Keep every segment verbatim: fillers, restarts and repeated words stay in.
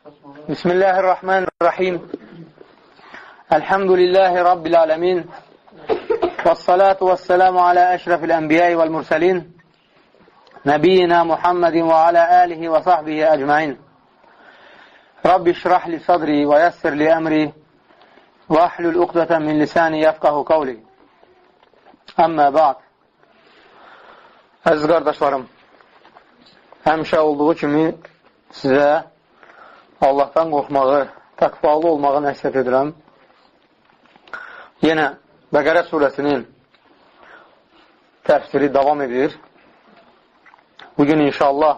Bismillahirrahmanirrahim. Elhamdülillahi Rabbil alemin. Vessalatu vesselamu ala eşrefil enbiyai vel mursalin. Nebiyyina Muhammedin ve ala alihi ve sahbihi ecmain. Rabbi şrah li sadri ve yessir li emri ve ahlul uqdeten min lisani yefkahu kavli. Amma ba'd. Əziz qardaşlarım, həmişə olduğu kimi sizə Allahdan qorxmağı, təqvalı olmağı nəsihət edirəm. Yenə Bəqərə surəsinin təfsiri davam edir. Bugün inşallah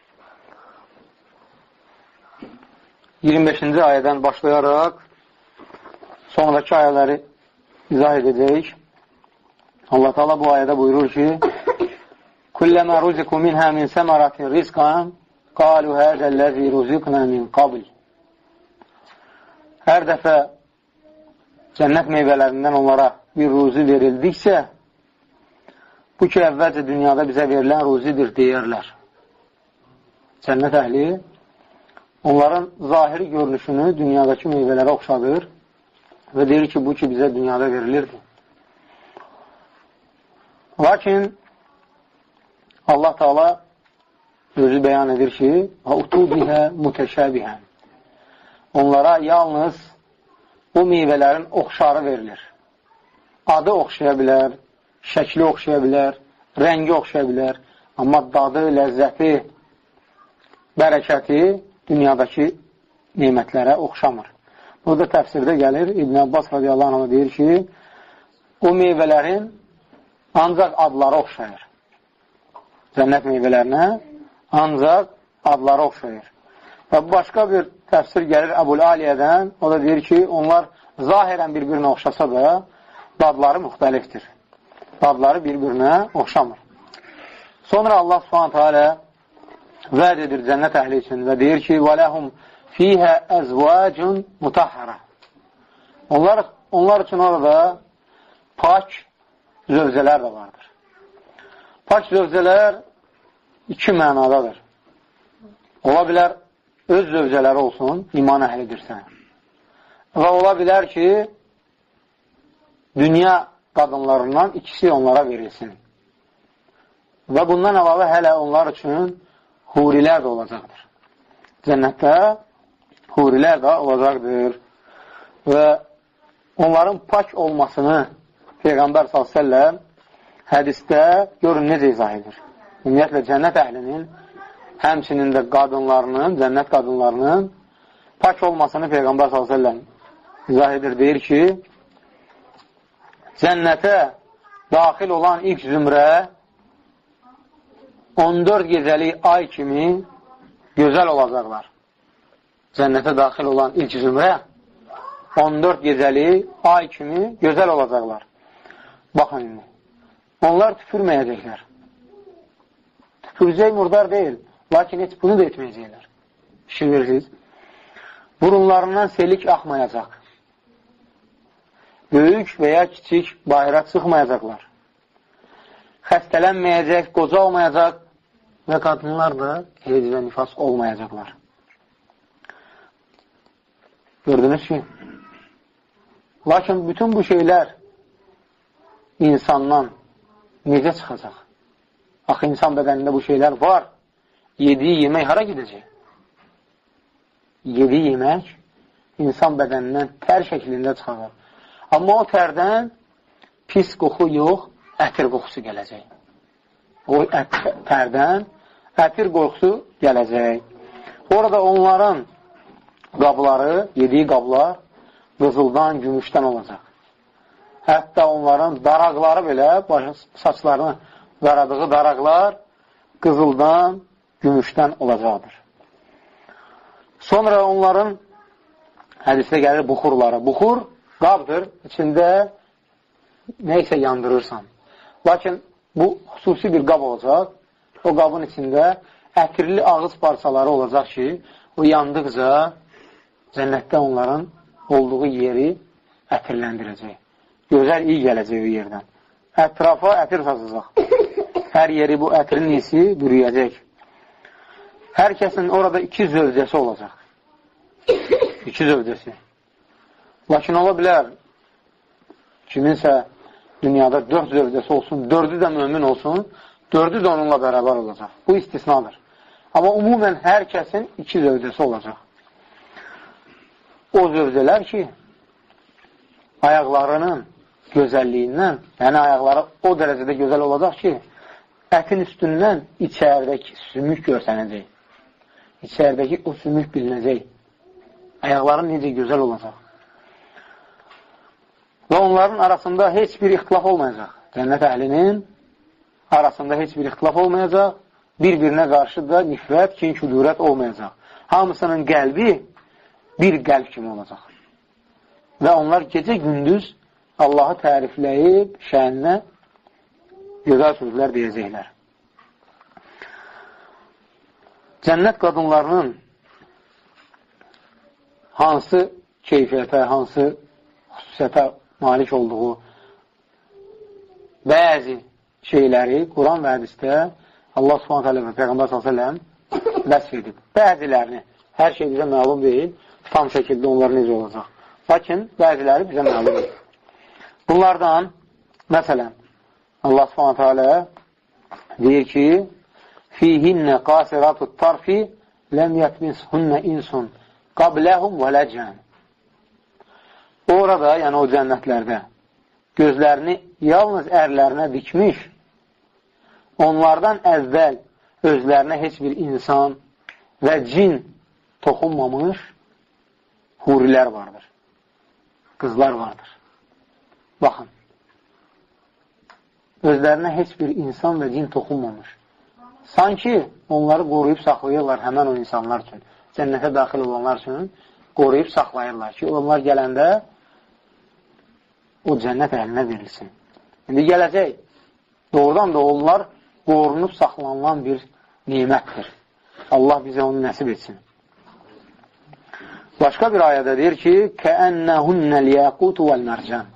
iyirmi beşinci ayədən başlayaraq sonraki ayələri izah edəcəyik. Allah Teala bu ayədə buyurur ki: "Kulləmə ruziku minhə min səmaratin rizqan qalu həzəl-ləzi ruziqna min qabl." Hər dəfə cənnət meyvələrindən onlara bir ruzi verildiksə, bu ki, əvvəlcə dünyada bizə verilən ruzidir deyərlər. Cənnət əhli onların zahiri görünüşünü dünyadakı meyvələrə oxşadır və deyir ki, bu ki, bizə dünyada verilirdi. Lakin Allah Teala özü bəyan edir ki, "Utubihə mutəşəbihən." Onlara yalnız bu meyvələrin oxşarı verilir. Adı oxşaya bilər, şəkli oxşaya bilər, rəngi oxşaya bilər, amma dadı, ləzzəti, bərəkəti dünyadakı nemətlərə oxşamır. Burada təfsirdə gəlir, İbn Abbas radiyallahu anh deyir ki, o meyvələrin ancaq adları oxşayır. Cənnət meyvələrinə ancaq adları oxşayır. Və başqa bir təfsir gəlir Əbul Aliyədən, o da deyir ki, onlar zahirən bir-birinə oxşasa da dadları müxtəlifdir. Dadları bir-birinə oxşamır. Sonra Allah subhanətə alə vəd edir cənnət əhli üçün və deyir ki, وَلَهُمْ فِيهَا أَزْوَاجٌ مُتَحَّرَةٌ. Onlar, onlar üçün orada pak zövcələr də vardır. Pak zövcələr iki mənadadır. Ola bilər, öz zövcələri olsun, iman əhlidirsən. Və ola bilər ki, dünya qadınlarından ikisi onlara verilsin. Və bundan əlavə hələ onlar üçün hurilər də olacaqdır. Cənnətdə hurilər də olacaqdır. Və onların pak olmasını Peyğəmbər sallallahu əleyhi və səlləm hədisdə görün necə izah edir. Ümumiyyətlə, cənnət əhlinin, həmçinin də qadınlarının, cənnət qadınlarının pak olmasını Peyğəmbər sallallahu əleyhi və səlləm izah edir. Deyir ki, cənnətə daxil olan ilk zümrə on dörd gecəlik ay kimi gözəl olacaqlar. Cənnətə daxil olan ilk zümrə on dörd gecəlik ay kimi gözəl olacaqlar. Baxın indi. Onlar tüpürməyəcəklər. Tüpürəcək murdar deyil. Lakin heç bunu da etməyəcəklər. Fikir verirsiniz. Burunlarından selik axmayacaq. Böyük və ya kiçik bayıra çıxmayacaqlar. Xəstələnməyəcək, qoca olmayacaq və qadınlar da heyz və nifas olmayacaqlar. Gördünüz ki, lakin bütün bu şeylər insandan necə çıxacaq? Axı, insan bədənində bu şeylər var. Yediyi yemək hara gedəcək? Yediyi yemək insan bədənindən tər şəklində çıxacaq. Amma o tərdən pis qoxu yox, ətir qoxusu gələcək. O ət, tərdən ətir qoxusu gələcək. Orada onların qabları, yediyi qablar qızıldan, gümüşdən olacaq. Hətta onların daraqları belə, saçlarını daradığı daraqlar qızıldan, gümüşdən olacaqdır. Sonra onların hədisdə gəlir buxurları. Buxur qabdır, içində neysə yandırırsan. Lakin bu xüsusi bir qab olacaq. O qabın içində ətirli ağız parçaları olacaq ki, o yandıqca cənnətdə onların olduğu yeri ətirləndirəcək. Gözəl iyi gələcək o yerdən. Ətrafa ətir saçacaq. Hər yeri bu ətrin iyisi bürüyəcək. Hər kəsin orada iki zövcəsi olacaq. İki zövcəsi. Lakin ola bilər, kiminsə dünyada dörd zövcəsi olsun, dördü də mömin olsun, dördü də onunla bərabər olacaq. Bu istisnadır. Amma umumən hər kəsin iki zövcəsi olacaq. O zövcələr ki, ayaqlarının gözəlliyindən, yəni ayaqları o dərəcədə gözəl olacaq ki, ətin üstündən içəridəki sümük görsənəcək. İçəridəki o sümük bilinəcək. Ayaqları necə gözəl olacaq. Və onların arasında heç bir ixtilaf olmayacaq. Cənnət əhlinin arasında heç bir ixtilaf olmayacaq. Bir-birinə qarşı da nifrət, kin, kudurət olmayacaq. Hamısının qəlbi bir qəlb kimi olacaq. Və onlar gecə-gündüz Allahı tərifləyib, şəninə gözəl sözlər deyəcəklər. Cənnət qadınlarının hansı keyfiyyətə, hansı xüsusiyyətə malik olduğu bəzi şeyləri Quran və hədisdə Allah subhanət hələ və Peyğəmbər sallallahu əleyhi və səlləm vəsf edib. Bəzilərini, hər şey bizə məlum deyil, tam şəkildə onlar necə olacaq. Lakin bəziləri bizə məlum deyil. Bunlardan, məsələn, Allah subhanət hələ deyir ki, fihinnə qasiratut tarfi ləm yətmishunnə insun qabləhum və ləcən. Orada, yəni o cənnətlərdə gözlərini yalnız ərlərinə dikmiş, onlardan əvvəl özlərinə heç bir insan və cin toxunmamış hurilər vardır. Qızlar vardır. Baxın. Özlərinə heç bir insan və cin toxunmamış. Sanki onları qoruyub saxlayırlar həmən o insanlar üçün. Cənnətə daxil olanlar üçün qoruyub saxlayırlar ki, onlar gələndə o cənnət əhlinə verilsin. İndi gələcək. Doğrudan da onlar qorunub saxlanılan bir nimətdir. Allah bizə onu nəsib etsin. Başqa bir ayədə deyir ki, kəənnəhunnəl yəqutu vəl mərcan.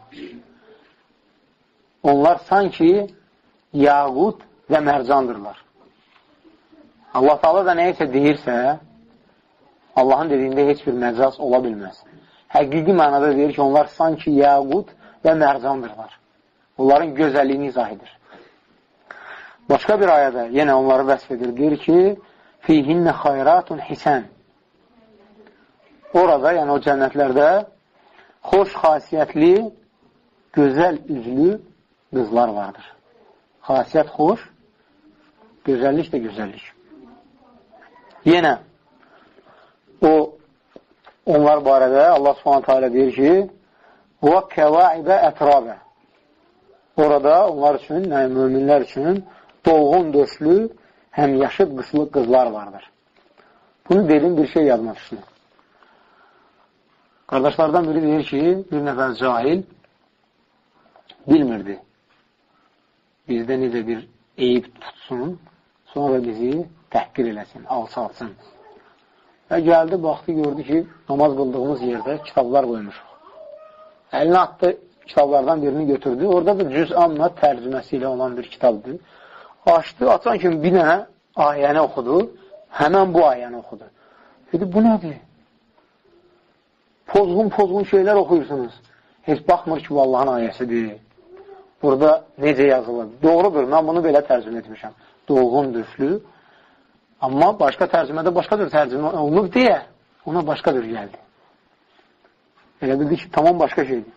Onlar sanki yaqut və mərcandırlar. Allah Taala da nəyəsə deyirsə, Allahın dediyində heç bir məcaz ola bilməz. Həqiqi mənada deyir ki, onlar sanki yaqut və mərcandırlar. Onların gözəlliyini izah edir. Başqa bir ayədə yenə onları vəsf edir. Deyir ki, fihinnə xayratun hisən. Orada, yəni o cənnətlərdə xoş xasiyyətli, gözəl üzlü qızlar vardır. Xasiyyət xoş, gözəllik də gözəllik. Yenə o onlar barədə Allah Subhanahu taala deyir ki, "Və kəvaibə ətrabə." Orada onlar üçün, yəni möminlər üçün dolğun döşlü, həm yaşıd qışlı qızlar vardır. Bunu dedim, bir şey yadıma düşdü. Qardaşlardan biri deyir ki, bir nəfər cahil bilmirdi. Bizdə necə bir eyib tutsun, sonra bizi təhqir eləsin, alçalsın. Və gəldi, baxdı, gördü ki, namaz qıldığımız yerdə kitablar qoymuşuq. Əlinə atdı, kitablardan birini götürdü. Orada da cüz-amma tərcüməsi ilə olan bir kitabdır. Açdı, açan kimi bir dənə ayəni oxudu. Həmən bu ayəni oxudu. Dedi, bu nədir? Pozğun-pozğun şeylər oxuyursunuz. Heç baxmır ki, bu Allahın ayəsidir. Burada necə yazılır? Doğrudur, mən bunu belə tərcümə etmişəm. Dolğun döşlü. Amma başqa tərcümədə başqa bir tərcümə olunub deyə ona başqa bir gəldi. Elə bildi ki, tamam başqa şeydir.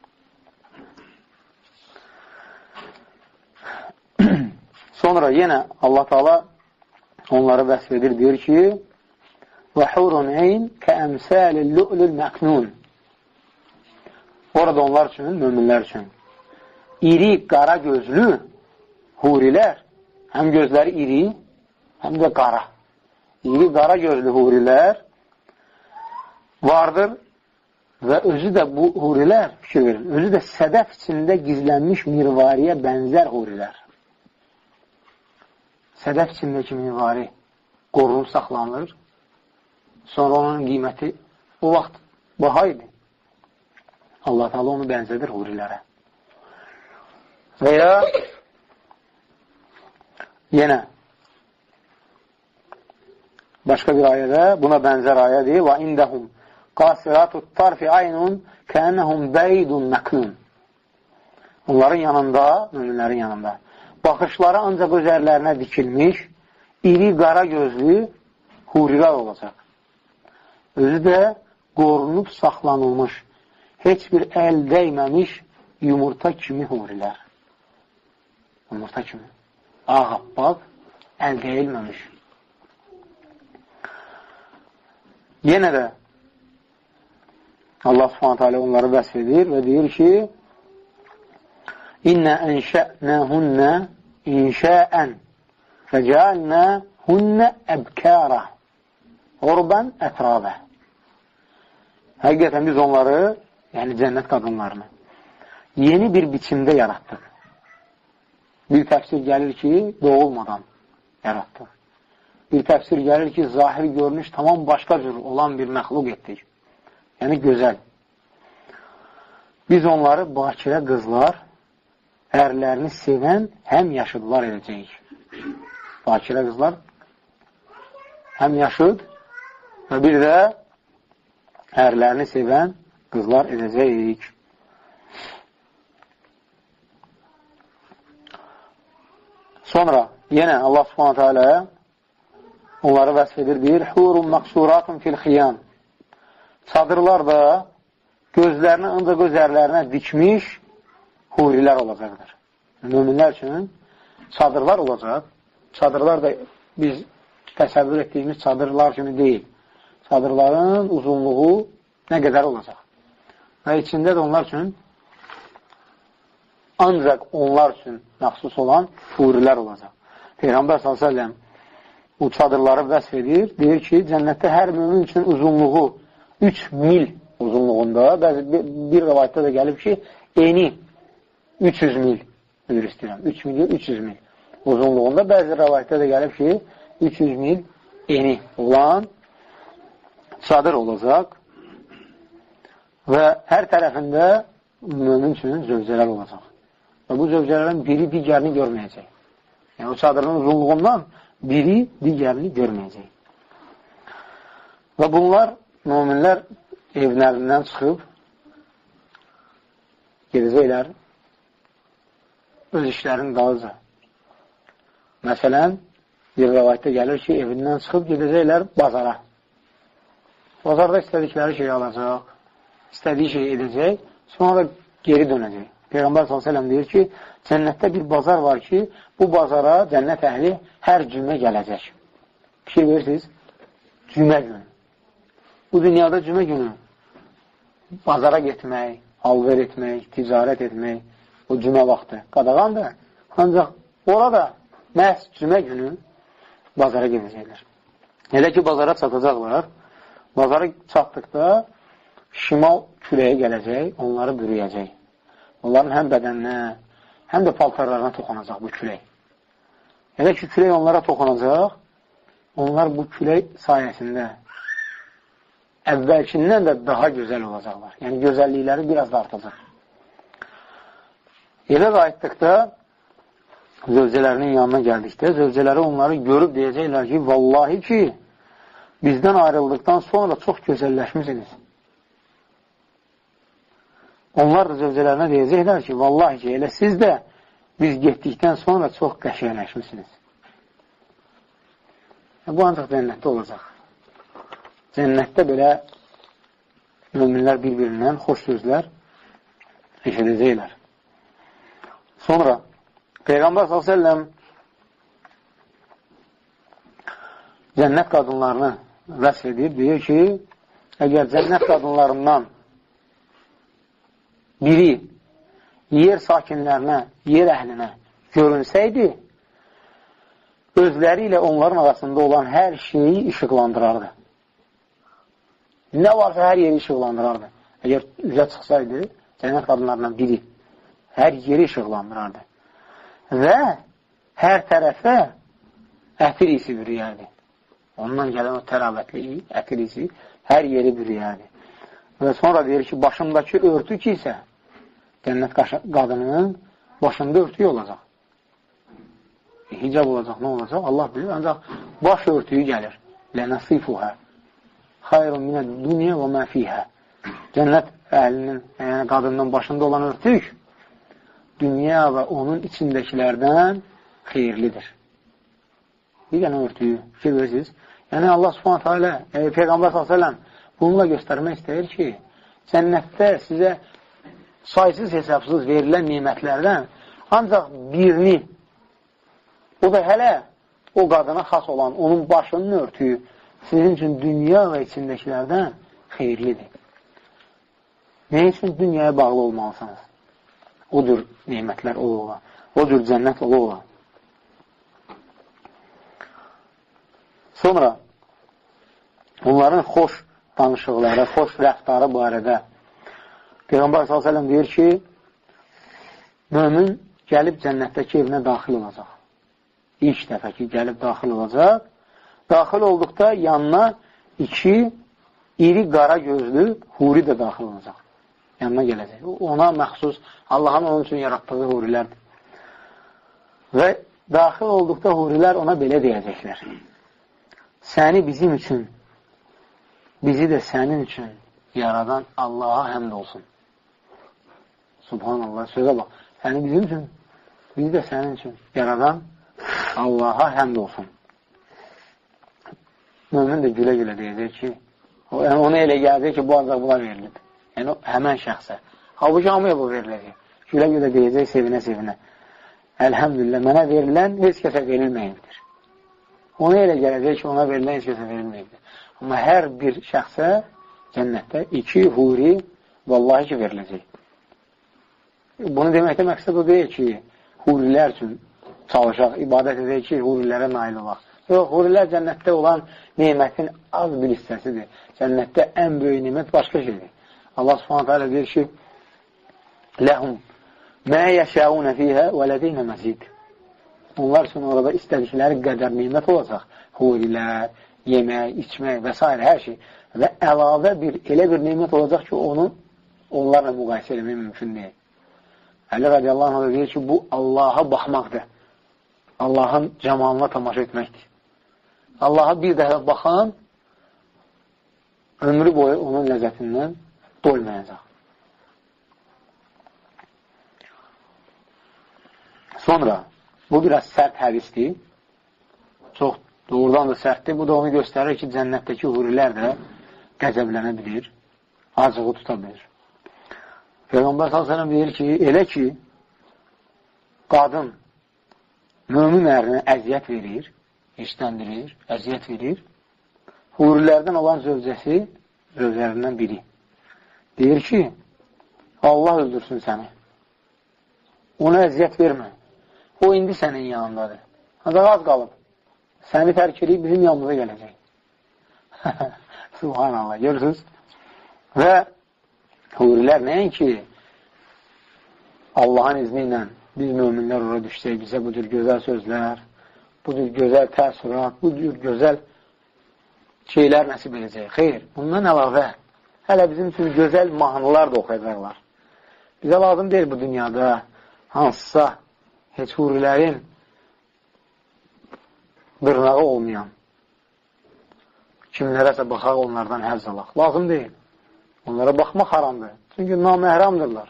Sonra yenə Allah Taala onları vəsf edir, deyir ki, və hurun eyn kəəmsəlil lu'lul məknun. Orada onlar üçün, möminlər üçün iri, qara gözlü hurilər, həm gözləri iri, həm də qara. İri, qara gözlü hurilər vardır və özü də bu hurilər, fikir verin, özü də sədəf içində gizlənmiş mirvariyə bənzər hurilər. Sədəf içindəki mirvari qorunub saxlanılır. Sonra onun qiyməti o vaxt baha idi. Allah Teala onu bənzədir hurilərə. Və ya yenə başqa bir ayədə buna bənzər ayədir. Və indəhum qasiratut tarfi aynun kənnəhum bəydun məklun. Onların yanında, müminlərin yanında, baxışları ancaq özərlərinə dikilmiş, iri, qara gözlü hurilər olacaq. Özü də qorunub saxlanılmış, heç bir əl dəyməmiş yumurta kimi hurilər. Yumurta kimi. Ağabbaq, əl dəyilməmiş. Yenə də Allah subhanətə alə onları vəsf edir və deyir ki, İnnə ənşə'nəhunnə inşəən fəcəlnəhunnə əbkərə urban ətrabə. Həqiqətən biz onları, yəni cənnət qadınlarını yeni bir biçimdə yaratdıq. Bir təfsir gəlir ki, doğulmadan yaratdıq. Bir təfsir gəlir ki, zahir görünüş tamam başqa cür olan bir məxluq etdik. Yəni, gözəl. Biz onları bakirə qızlar, ərlərini sevən həm yaşıdlar edəcəyik. Bakirə qızlar həm yaşıd və bir də ərlərini sevən qızlar edəcəyik. Sonra yenə Allah subhanətə alə onları vəsf edir, deyir, hurun məqsuratun fil xiyam. Çadırlar da gözlərini ancaq özərlərinə dikmiş hurilər olacaqdır. Müminlər üçün çadırlar olacaq. Çadırlar da biz təsəvvür etdiyimiz çadırlar kimi deyil. Çadırların uzunluğu nə qədər olacaq. Və içində də onlar üçün ancaq onlar üçün məxsus olan hurilər olacaq. Peyğəmbər sallallahu əleyhi və səlləm bu çadırları vəsf edir. Deyir ki, cənnətdə hər mümin üçün uzunluğu üç mil uzunluğunda, bəzi bir rivayətdə də gəlib ki, eni üç yüz mil, üzr istəyirəm, üç milyon üç yüz mil uzunluğunda, bəzi rivayətdə də gəlib ki, üç yüz mil eni olan çadır olacaq və hər tərəfində mümin üçün zövcələr olacaq. Və bu zövcələrin biri digərini görməyəcək. Yəni, o çadırın uzunluğundan biri digərini görməyəcək. Və bunlar, müminlər evlərindən çıxıb gedəcəklər öz işlərin dalıca. Məsələn, bir rəvayətdə gəlir ki, evindən çıxıb gedəcəklər bazara. Bazarda istədikləri şeyi alacaq, istədiyi şeyi edəcək, sonra geri dönəcək. Peyğəmbər sallallahu əleyhi və səlləm deyir ki, cənnətdə bir bazar var ki, bu bazara cənnət əhli hər cümə gələcək. Fikir verirsiniz, cümə günü. Bu dünyada cümə günü bazara getmək, alver etmək, ticarət etmək, o cümə vaxtı qadağandır. Ancaq orada məhz cümə günü bazara gedəcəklər. Elə ki, bazara çatacaqlar, bazara çatdıqda şimal küləyə gələcək, onları bürüyəcək. Onların həm bədəninə, həm də paltarlarına toxunacaq bu külək. Elə ki, külək onlara toxunacaq, onlar bu külək sayəsində əvvəlkindən də daha gözəl olacaqlar. Yəni, gözəllikləri biraz da artacaq. Elə qayıtdıqda, zövcələrinin yanına gəldikdə, zövcələri onları görüb deyəcəklər ki, vallahi ki, bizdən ayrıldıqdan sonra çox gözəlləşmişsiniz. Onlar da zövcələrinə deyəcəklər ki, vallahi ki, elə siz də biz getdikdən sonra çox qəşəngləşmişsiniz. Bu ancaq cənnətdə olacaq. Cənnətdə belə müminlər bir-birindən xoş sözlər eşidəcəklər. Sonra Peyğəmbər sallallahu əleyhi və səlləm cənnət qadınlarını vəsf edir, deyir ki, əgər cənnət qadınlarından biri yer sakinlərinə, yer əhlinə görünsəydi, özləri ilə onların arasında olan hər şeyi işıqlandırardı. Nə varsa hər yeri işıqlandırardı. Əgər üzə çıxsaydı, cənnət qadınlarından biri hər yeri işıqlandırardı. Və hər tərəfə ətir isi bürüyərdi. Ondan gələn o təravətli ətir isi hər yeri bürüyərdi. Və sonra deyir ki, başındakı örtü ki isə cənnət qadının başında örtüyü olacaq. E, hicab olacaq, nə olacaq? Allah bilir. Ancaq baş örtüyü gəlir. Lənəsifuhə. xayrun minəd dünya və mə fiyhə. Cənnət əhlinin, yəni qadının başında olan örtük dünya və onun içindəkilərdən xeyirlidir. Bir dənə örtüyü fikir verirsiniz. Yəni Allah Subhanahu taala, e, Peyğəmbər sallallahu əleyhi və səlləm bununla göstərmək istəyir ki, cənnətdə sizə saysız hesabsız verilən nemətlərdən ancaq birini, o da hələ o qadına xas olan, onun başının örtüyü sizin üçün dünya və içindəkilərdən xeyirlidir. Nə üçün dünyaya bağlı olmalısınız? O cür nemətlər olur, o cür cənnət olur. Sonra onların xoş danışıqları, xoş rəftarı barədə Peyğəmbər sallallahu əleyhi və səlləm deyir ki, mömin gəlib cənnətdəki evinə daxil olacaq. İlk dəfə ki, gəlib daxil olacaq. Daxil olduqda yanına iki iri qara gözlü huri də daxil olacaq. Yanına gələcək. Ona məxsus, Allahın onun üçün yaratdığı hurilərdir. Və daxil olduqda hurilər ona belə deyəcəklər. Səni bizim üçün, bizi də sənin üçün yaradan Allaha həmd olsun. Subhanallah, sözə bax. Səni bizim üçün, bizi də sənin üçün yaradan Allaha həmd olsun. Mömin də gülə-gülə deyəcək ki, yəni ona elə gələcək ki, bu ancaq buna verilir. Yəni həmən şəxsə. Halbuki hamıya bu veriləcək. Gülə-gülə deyəcək, sevinə-sevinə. Əlhəmdülillah, mənə verilən heç kəsə verilməyibdir. Ona elə gələcək ki, ona verilən heç kəsə verilməyibdir. Amma hər bir şəxsə cənnətdə iki huri vallahi ki, veriləcək. Bunu deməkdə məqsəd o deyil ki, hurilər üçün çalışaq, ibadət edək ki, hurilərə nail olaq. Yox, hurilər cənnətdə olan nemətin az bir hissəsidir. Cənnətdə ən böyük nemət başqa şeydir. Allah subhanət hələ deyir ki, ləhum mə yəşəunə fiyhə və lədeynə məzid. Onlar üçün orada istədikləri qədər nemət olacaq. Hurilər, yemək, içmək və s. hər şey. Və əlavə bir, elə bir nemət olacaq ki, onu onlarla müqayisə eləmək mümkün deyil. Əli radiyallahu anh deyir ki, bu Allaha baxmaqdır. Allahın cəmalına tamaşa etməkdir. Allaha bir dəfə baxan ömrü boyu onun ləzzətindən doymayacaq. Sonra, bu biraz sərt hədisdir. Çox doğrudan da sərtdir. Bu da onu göstərir ki, cənnətdəki hurilər də qəzəblənə bilir, acığı tuta bilir. Peyğəmbər sallallahu əleyhi və səlləm deyir ki, elə ki, qadın mömin ərinə əziyyət verir, işləndirir, əziyyət verir, hurilərdən olan zövcəsi, zövcələrindən biri deyir ki, Allah öldürsün səni. Ona əziyyət vermə. O indi sənin yanındadır. Ancaq az qalıb. Səni tərk edib bizim yanımıza gələcək. Subhanallah, görürsünüz? Və hurilər nəinki Allahın izni ilə biz möminlər ora düşsək, bizə bu cür gözəl sözlər, bu cür gözəl təəssürat, bu cür gözəl şeylər nəsib edəcək. Xeyr, bundan əlavə hələ bizim üçün gözəl mahnılar da oxuyacaqlar. Bizə lazım deyil bu dünyada hansısa heç hurilərin dırnağı olmayan kimlərəsə baxaq, onlardan həvz alaq. Lazım deyil. Onlara baxmaq haramdır. Çünki naməhramdırlar.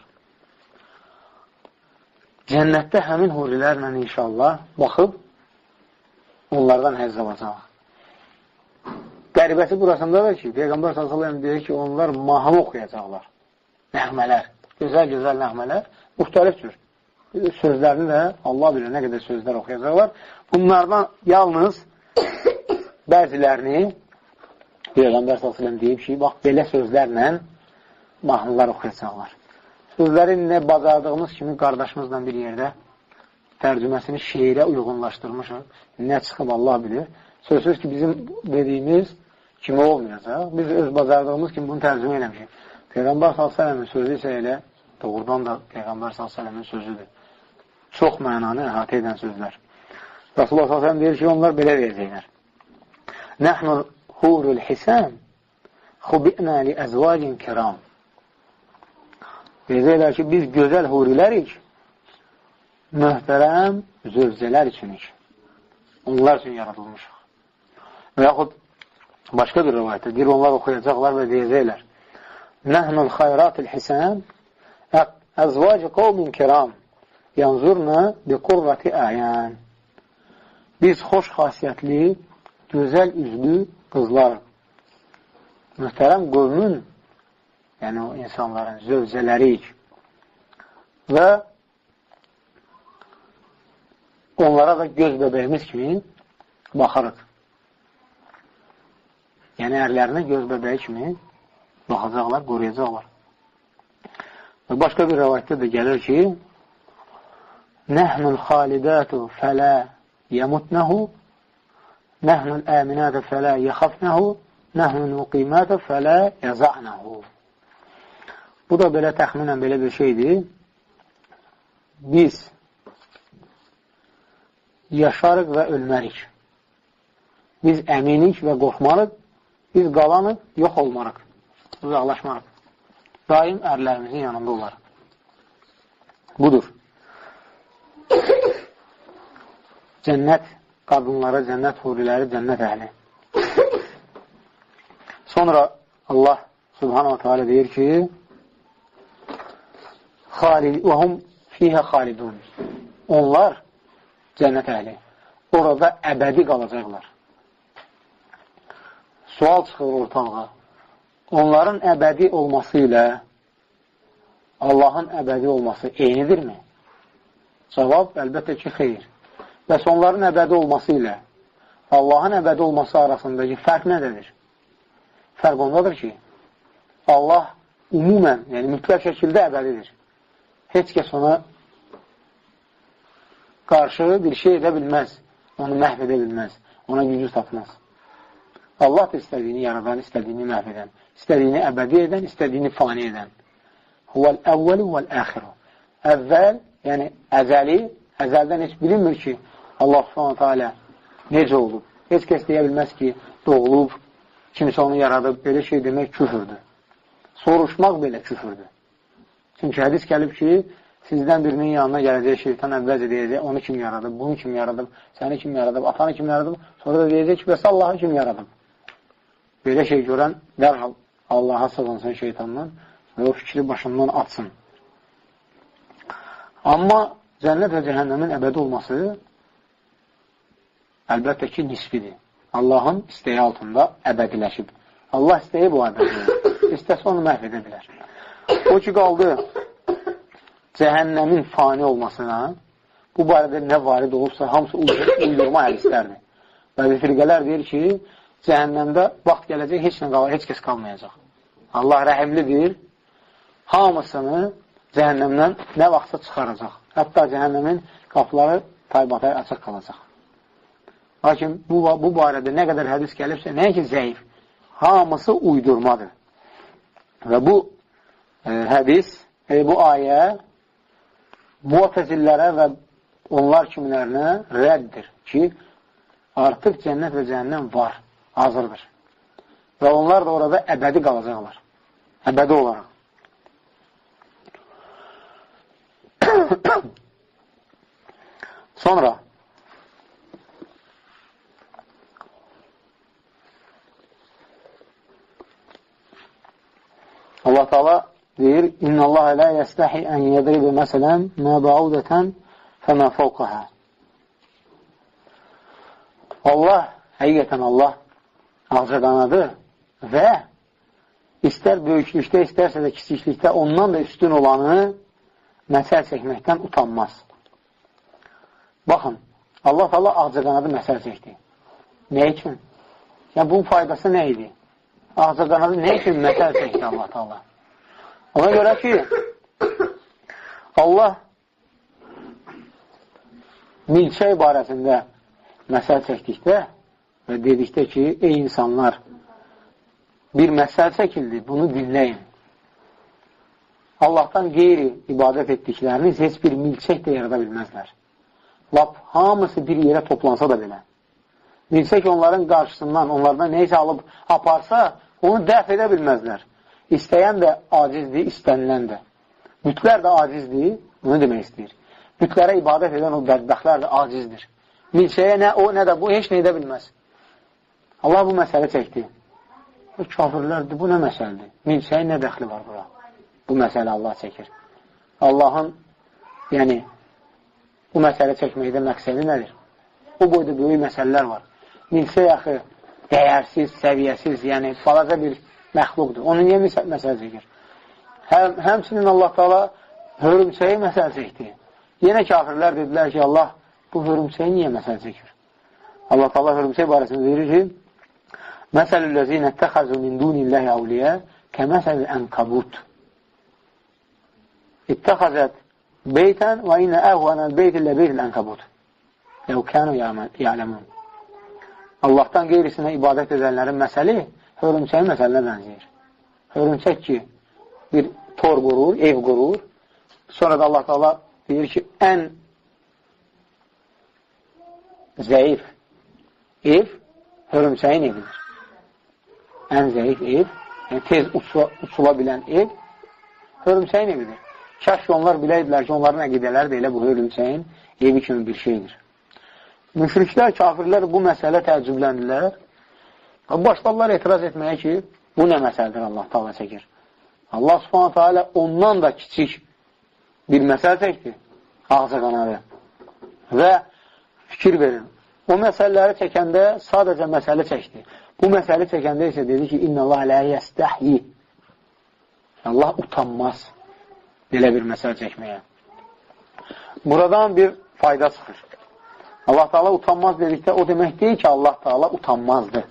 Cənnətdə həmin hurilərlə inşallah baxıb onlardan həvz alacaq. Qəribəsi burasındadır ki, Peyğəmbər sallallahu əleyhi və səlləm deyir ki, onlar mahnı oxuyacaqlar. Nəğmələr, gözəl-gözəl nəğmələr, müxtəlif cür. Sözlərini də Allah bilir nə qədər sözlər oxuyacaqlar. Bunlardan yalnız bəzilərini Peyğəmbər sallallahu əleyhi və səlləm deyib ki, bax, belə sözlərlə mahnılar oxuyacaqlar. Sözləri nə bacardığımız kimi qardaşımızla bir yerdə tərcüməsini şeirə uyğunlaşdırmışıq. Nə çıxıb Allah bilir. Sözsüz ki, bizim dediyimiz kimi olmayacaq. Biz öz bacardığımız kimi bunu tərcümə eləmişik. Peyğəmbər sallallahu əleyhi və səlləmin sözü isə elə doğrudan da Peyğəmbər sallallahu əleyhi və səlləmin sözüdür. Çox mənanı əhatə edən sözlər. Rasulullah sallallahu əleyhi və səlləm deyir ki, onlar belə deyəcəklər. Nəhnu hurul hisam xubi'na li əzvacin kiram. Deyəcəklər ki, biz gözəl hurilərik, möhtərəm zövcələr üçünik. Onlar üçün yaradılmışıq. Və yaxud Başqa bir rivayətdə deyir, onlar oxuyacaqlar və deyəcəklər. Nəhnul xayratil hisən əzvacı qovmin kiram yanzurna bi qurrati əyən. Biz xoş xasiyyətli, gözəl üzlü qızlar, mühtərəm qövmün, yəni o insanların zövcələriyik və onlara da göz bəbəyimiz kimi baxarıq. Yəni, ərlərinə göz bəbəyi kimi baxacaqlar, qoruyacaqlar. Və başqa bir rəvayətdə də gəlir ki, Nəhnul xalidatu fələ yəmutnəhu, nəhnul əminətə fələ yəxafnəhu, nəhnul müqimətə fələ yəza'nəhu. Bu da belə təxminən belə bir şeydir. Biz yaşarıq və ölmərik. Biz əminik və qorxmarıq, biz qalanıq, yox olmarıq, uzaqlaşmarıq. Daim ərlərimizin yanında olarıq. Budur. Cənnət qadınları, cənnət huriləri, cənnət əhli. Sonra Allah subhanahu wa ta'ala deyir ki, وَهُمْ فِيهَا خَالِدُونَ. Onlar, cənnət əhli, orada əbədi qalacaqlar. Sual çıxır ortalığa. Onların əbədi olması ilə Allahın əbədi olması eynidirmi? Cavab, əlbəttə ki, xeyr. Bəs onların əbədi olması ilə Allahın əbədi olması arasındakı fərq nədədir? Fərq ondadır ki, Allah ümumən, yəni mütləq şəkildə əbədidir. Heç kəs ona qarşı bir şey edə bilməz, onu məhv edə bilməz, ona gücü satmaz. Allah da istədiyini yaradan, istədiyini məhv edən, istədiyini əbədi edən, istədiyini fani edən. Huvəl-əvvəli vəl-əxiru. Əvvəl, yəni əzəli, əzəldən heç bilinmir ki, Allah subhanahu teala necə olub. Heç kəs deyə bilməz ki, doğulub, kimsə onu yaradıb, belə şey demək küfürdür. Soruşmaq belə küfürdür. Çünki hədis gəlib ki, sizdən birinin yanına gələcək şeytan əvvəlcə deyəcək, onu kim yaradıb, bunu kim yaradıb, səni kim yaradıb, atanı kim yaradıb, sonra da deyəcək ki, bəs Allahı kim yaradıb. Belə şey görən dərhal Allaha sığınsın şeytandan və o fikri başından atsın. Amma cənnət və cəhənnəmin əbədi olması əlbəttə ki, nisbidir. Allahın istəyi altında əbədiləşib. Allah istəyi bu əbədidir. İstəsə onu məhv edə bilər. O ki, qaldı cəhənnəmin fani olmasına, bu barədə nə varid olursa, hamısı uydurma hədislərdir. Bəzi firqələr deyir ki, cəhənnəmdə vaxt gələcək, heç nə qalır, heç kəs qalmayacaq. Allah rəhimlidir, hamısını cəhənnəmdən nə vaxtsa çıxaracaq. Hətta cəhənnəmin qapıları taybatay açıq qalacaq. Lakin bu, bu barədə nə qədər hədis gəlibsə, nəyə ki zəif, hamısı uydurmadır. Və bu e, hədis, e, bu ayə muatəzillərə və onlar kimilərinə rəddir ki, artıq cənnət və cəhənnəm var, hazırdır. Və onlar da orada əbədi qalacaqlar. Əbədi olaraq. Sonra Allah Teala deyir, İnna Allah la yəstəhi ən yədribə məsələn mə bəudətən fəmə fəvqəhə. Allah, həqiqətən Allah ağcaqanadı və istər böyüklükdə, istərsə də kiçiklikdə ondan da üstün olanı məsəl çəkməkdən utanmaz. Baxın, Allah Teala ağcaqanadı məsəl çəkdi. Nə üçün? Yəni, bunun faydası nə idi? Ağcaqanadı nə üçün məsəl çəkdi Allah Teala? Ona görə ki, Allah milçək barəsində məsəl çəkdikdə və dedikdə ki, ey insanlar, bir məsəl çəkildi, bunu dinləyin. Allahdan qeyri ibadət etdikləriniz heç bir milçək də yarada bilməzlər. Lap hamısı bir yerə toplansa da belə. Milçək onların qarşısından, onlardan neysə alıb aparsa, onu dəf edə bilməzlər. İstəyən də acizdir, istənilən də. Bütlər də acizdir, bunu demək istəyir. Bütlərə ibadət edən o bədbəxtlər də acizdir. Milçəyə nə o, nə də bu, heç nə edə bilməz. Allah bu məsələ çəkdi. O kafirlərdir, bu nə məsələdir? Milçəyin nə dəxli var bura? Bu məsələ Allah çəkir. Allahın, yəni, bu məsələ çəkməkdə məqsədi nədir? O boyda böyük məsələlər var. Milçə yaxı, dəyərsiz, səviyyəsiz, yəni, balaca bir məxluqdur. Onu niyə məsələ çəkir? Həm, həmçinin Allah Taala hörümçəyi məsələ çəkdi. Yenə kafirlər dedilər ki, Allah bu hörümçəyi niyə məsələ çəkir? Allah Taala hörümçək barəsində deyir ki, Məsəlüllezine ettəxəzu min dunillahi avliyə kəməsəl ənkabut. İttəxəzət beytən və inə əhvənəl beyt illə beyt ənkabut. Ləv kənu ya'ləmun. Allahdan qeyrisinə ibadət edənlərin məsəli hörümçəyin məsəlinə bənzəyir. Hörümçək ki, bir tor qurur, ev qurur. Sonra da Allah Taala deyir ki, ən zəif ev hörümçəyin evidir. Ən zəif ev, yəni tez uçula, uçula bilən ev hörümçəyin evidir. Kəşk onlar biləydilər ki, onların əqidələri də elə bu hörümçəyin evi kimi bir şeydir. Müşriklər, kafirlər bu məsələ təəccübləndilər. Başladılar etiraz etməyə ki, bu nə məsələdir Allah Taala çəkir. Allah Subhanahu Taala ondan da kiçik bir məsələ çəkdi, ağza qanadı. Və fikir verin. O məsələləri çəkəndə sadəcə məsələ çəkdi. Bu məsələ çəkəndə isə dedi ki, İnna Allah la yəstəhyi. Allah utanmaz belə bir məsələ çəkməyə. Buradan bir fayda çıxır. Allah Taala utanmaz dedikdə o demək deyil ki, Allah Taala utanmazdır.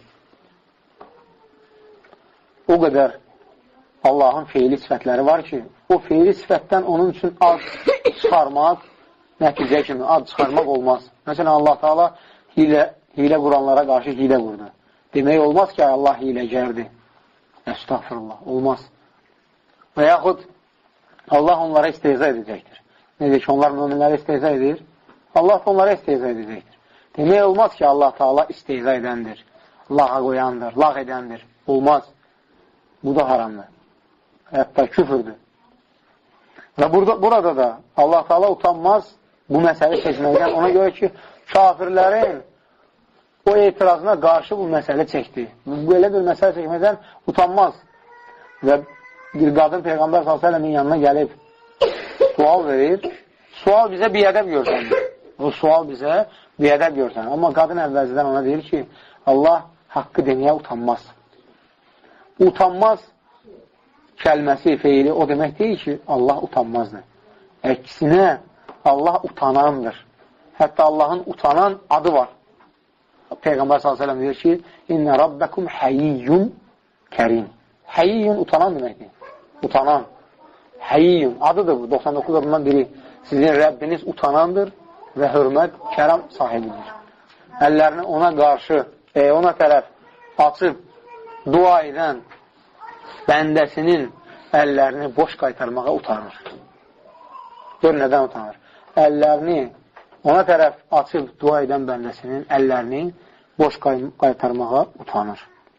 O qədər Allahın feili sifətləri var ki, o feili sifətdən onun üçün ad çıxarmaq, nəticə kimi ad çıxarmaq olmaz. Məsələn, Allah Taala hilə, hilə quranlara qarşı hilə qurdu. Demək olmaz ki, Allah hiləgərdir. Əstəğfirullah, olmaz. Və yaxud Allah onlara istehza edəcəkdir. Necə ki, onlar müminlərə istehza edir, Allah da onlara istehza edəcəkdir. Demək olmaz ki, Allah Taala istehza edəndir, lağa qoyandır, lağ edəndir. Olmaz. Bu da haramdır. Hətta küfürdür. Və burada, burada da Allah Taala utanmaz bu məsələ çəkməkdən. Ona görə ki, kafirlərin o etirazına qarşı bu məsələ çəkdi. Belə bir məsələ çəkməkdən utanmaz. Və bir qadın Peyğəmbər sallallahu əleyhi və səlləmin yanına gəlib sual verir. Sual bizə biədəb görsəndir. O sual bizə biədəb görsəndir. Amma qadın əvvəlcədən ona deyir ki, Allah haqqı deməyə utanmaz. Utanmaz kəlməsi, feili o demək deyil ki, Allah utanmazdır. Əksinə, Allah utanandır. Hətta Allahın utanan adı var. Peyğəmbər sallallahu əleyhi və səlləm deyir ki, İnnə rabbəkum həyiyyun kərim. Həyiyyun utanan deməkdir. Utanan. Həyiyyun. Adıdır bu. doxsan doqquz adından biri. Sizin Rəbbiniz utanandır və hörmət, kərəm sahibidir. Əllərini ona qarşı, e, ona tərəf açıb dua edən bəndəsinin əllərini boş qaytarmağa utanır. Gör, nədən utanır? Əllərini ona tərəf açıb dua edən bəndəsinin əllərini boş qaytarmağa utanır.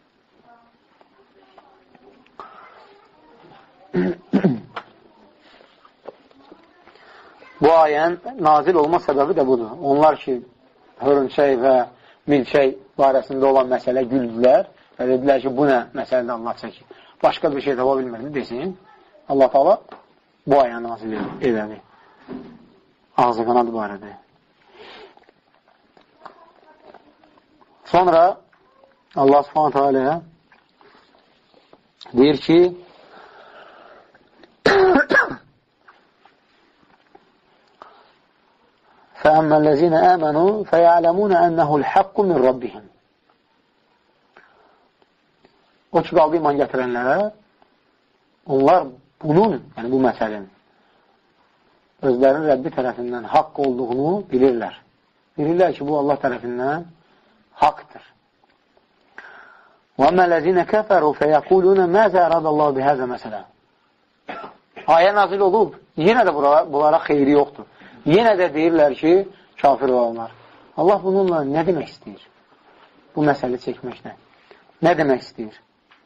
Bu ayənin nazil olma səbəbi də budur. Onlar ki, hörümçək və milçək barəsində olan məsələ güldülər və dedilər ki, bu nə məsələdə Allah çəkir. Başqa bir şey tapa bilmirdi desin. Allah Taala bu ayəni nazil edədi. Ağzı qanad barədə. Sonra Allah Subhanahu Taala deyir ki, فَأَمَّا الَّذِينَ آمَنُوا فَيَعْلَمُونَ أَنَّهُ الْحَقُّ مِنْ رَبِّهِمْ. O ki, qaldı iman gətirənlərə, onlar bunun, yəni bu məsələnin özlərinin Rəbbi tərəfindən haqq olduğunu bilirlər. Bilirlər ki, bu Allah tərəfindən haqdır. وَأَمَّا الَّذِينَ كَفَرُوا فَيَقُولُونَ مَاذَا أَرَادَ اللَّهُ بِهَذَا مَسَلًا. Ayə nazil olub, yenə də bunlara, bunlara xeyri yoxdur. Yenə də deyirlər ki, kafir olanlar. Allah bununla nə demək istəyir? Bu məsələ çəkməklə. Nə demək istəyir?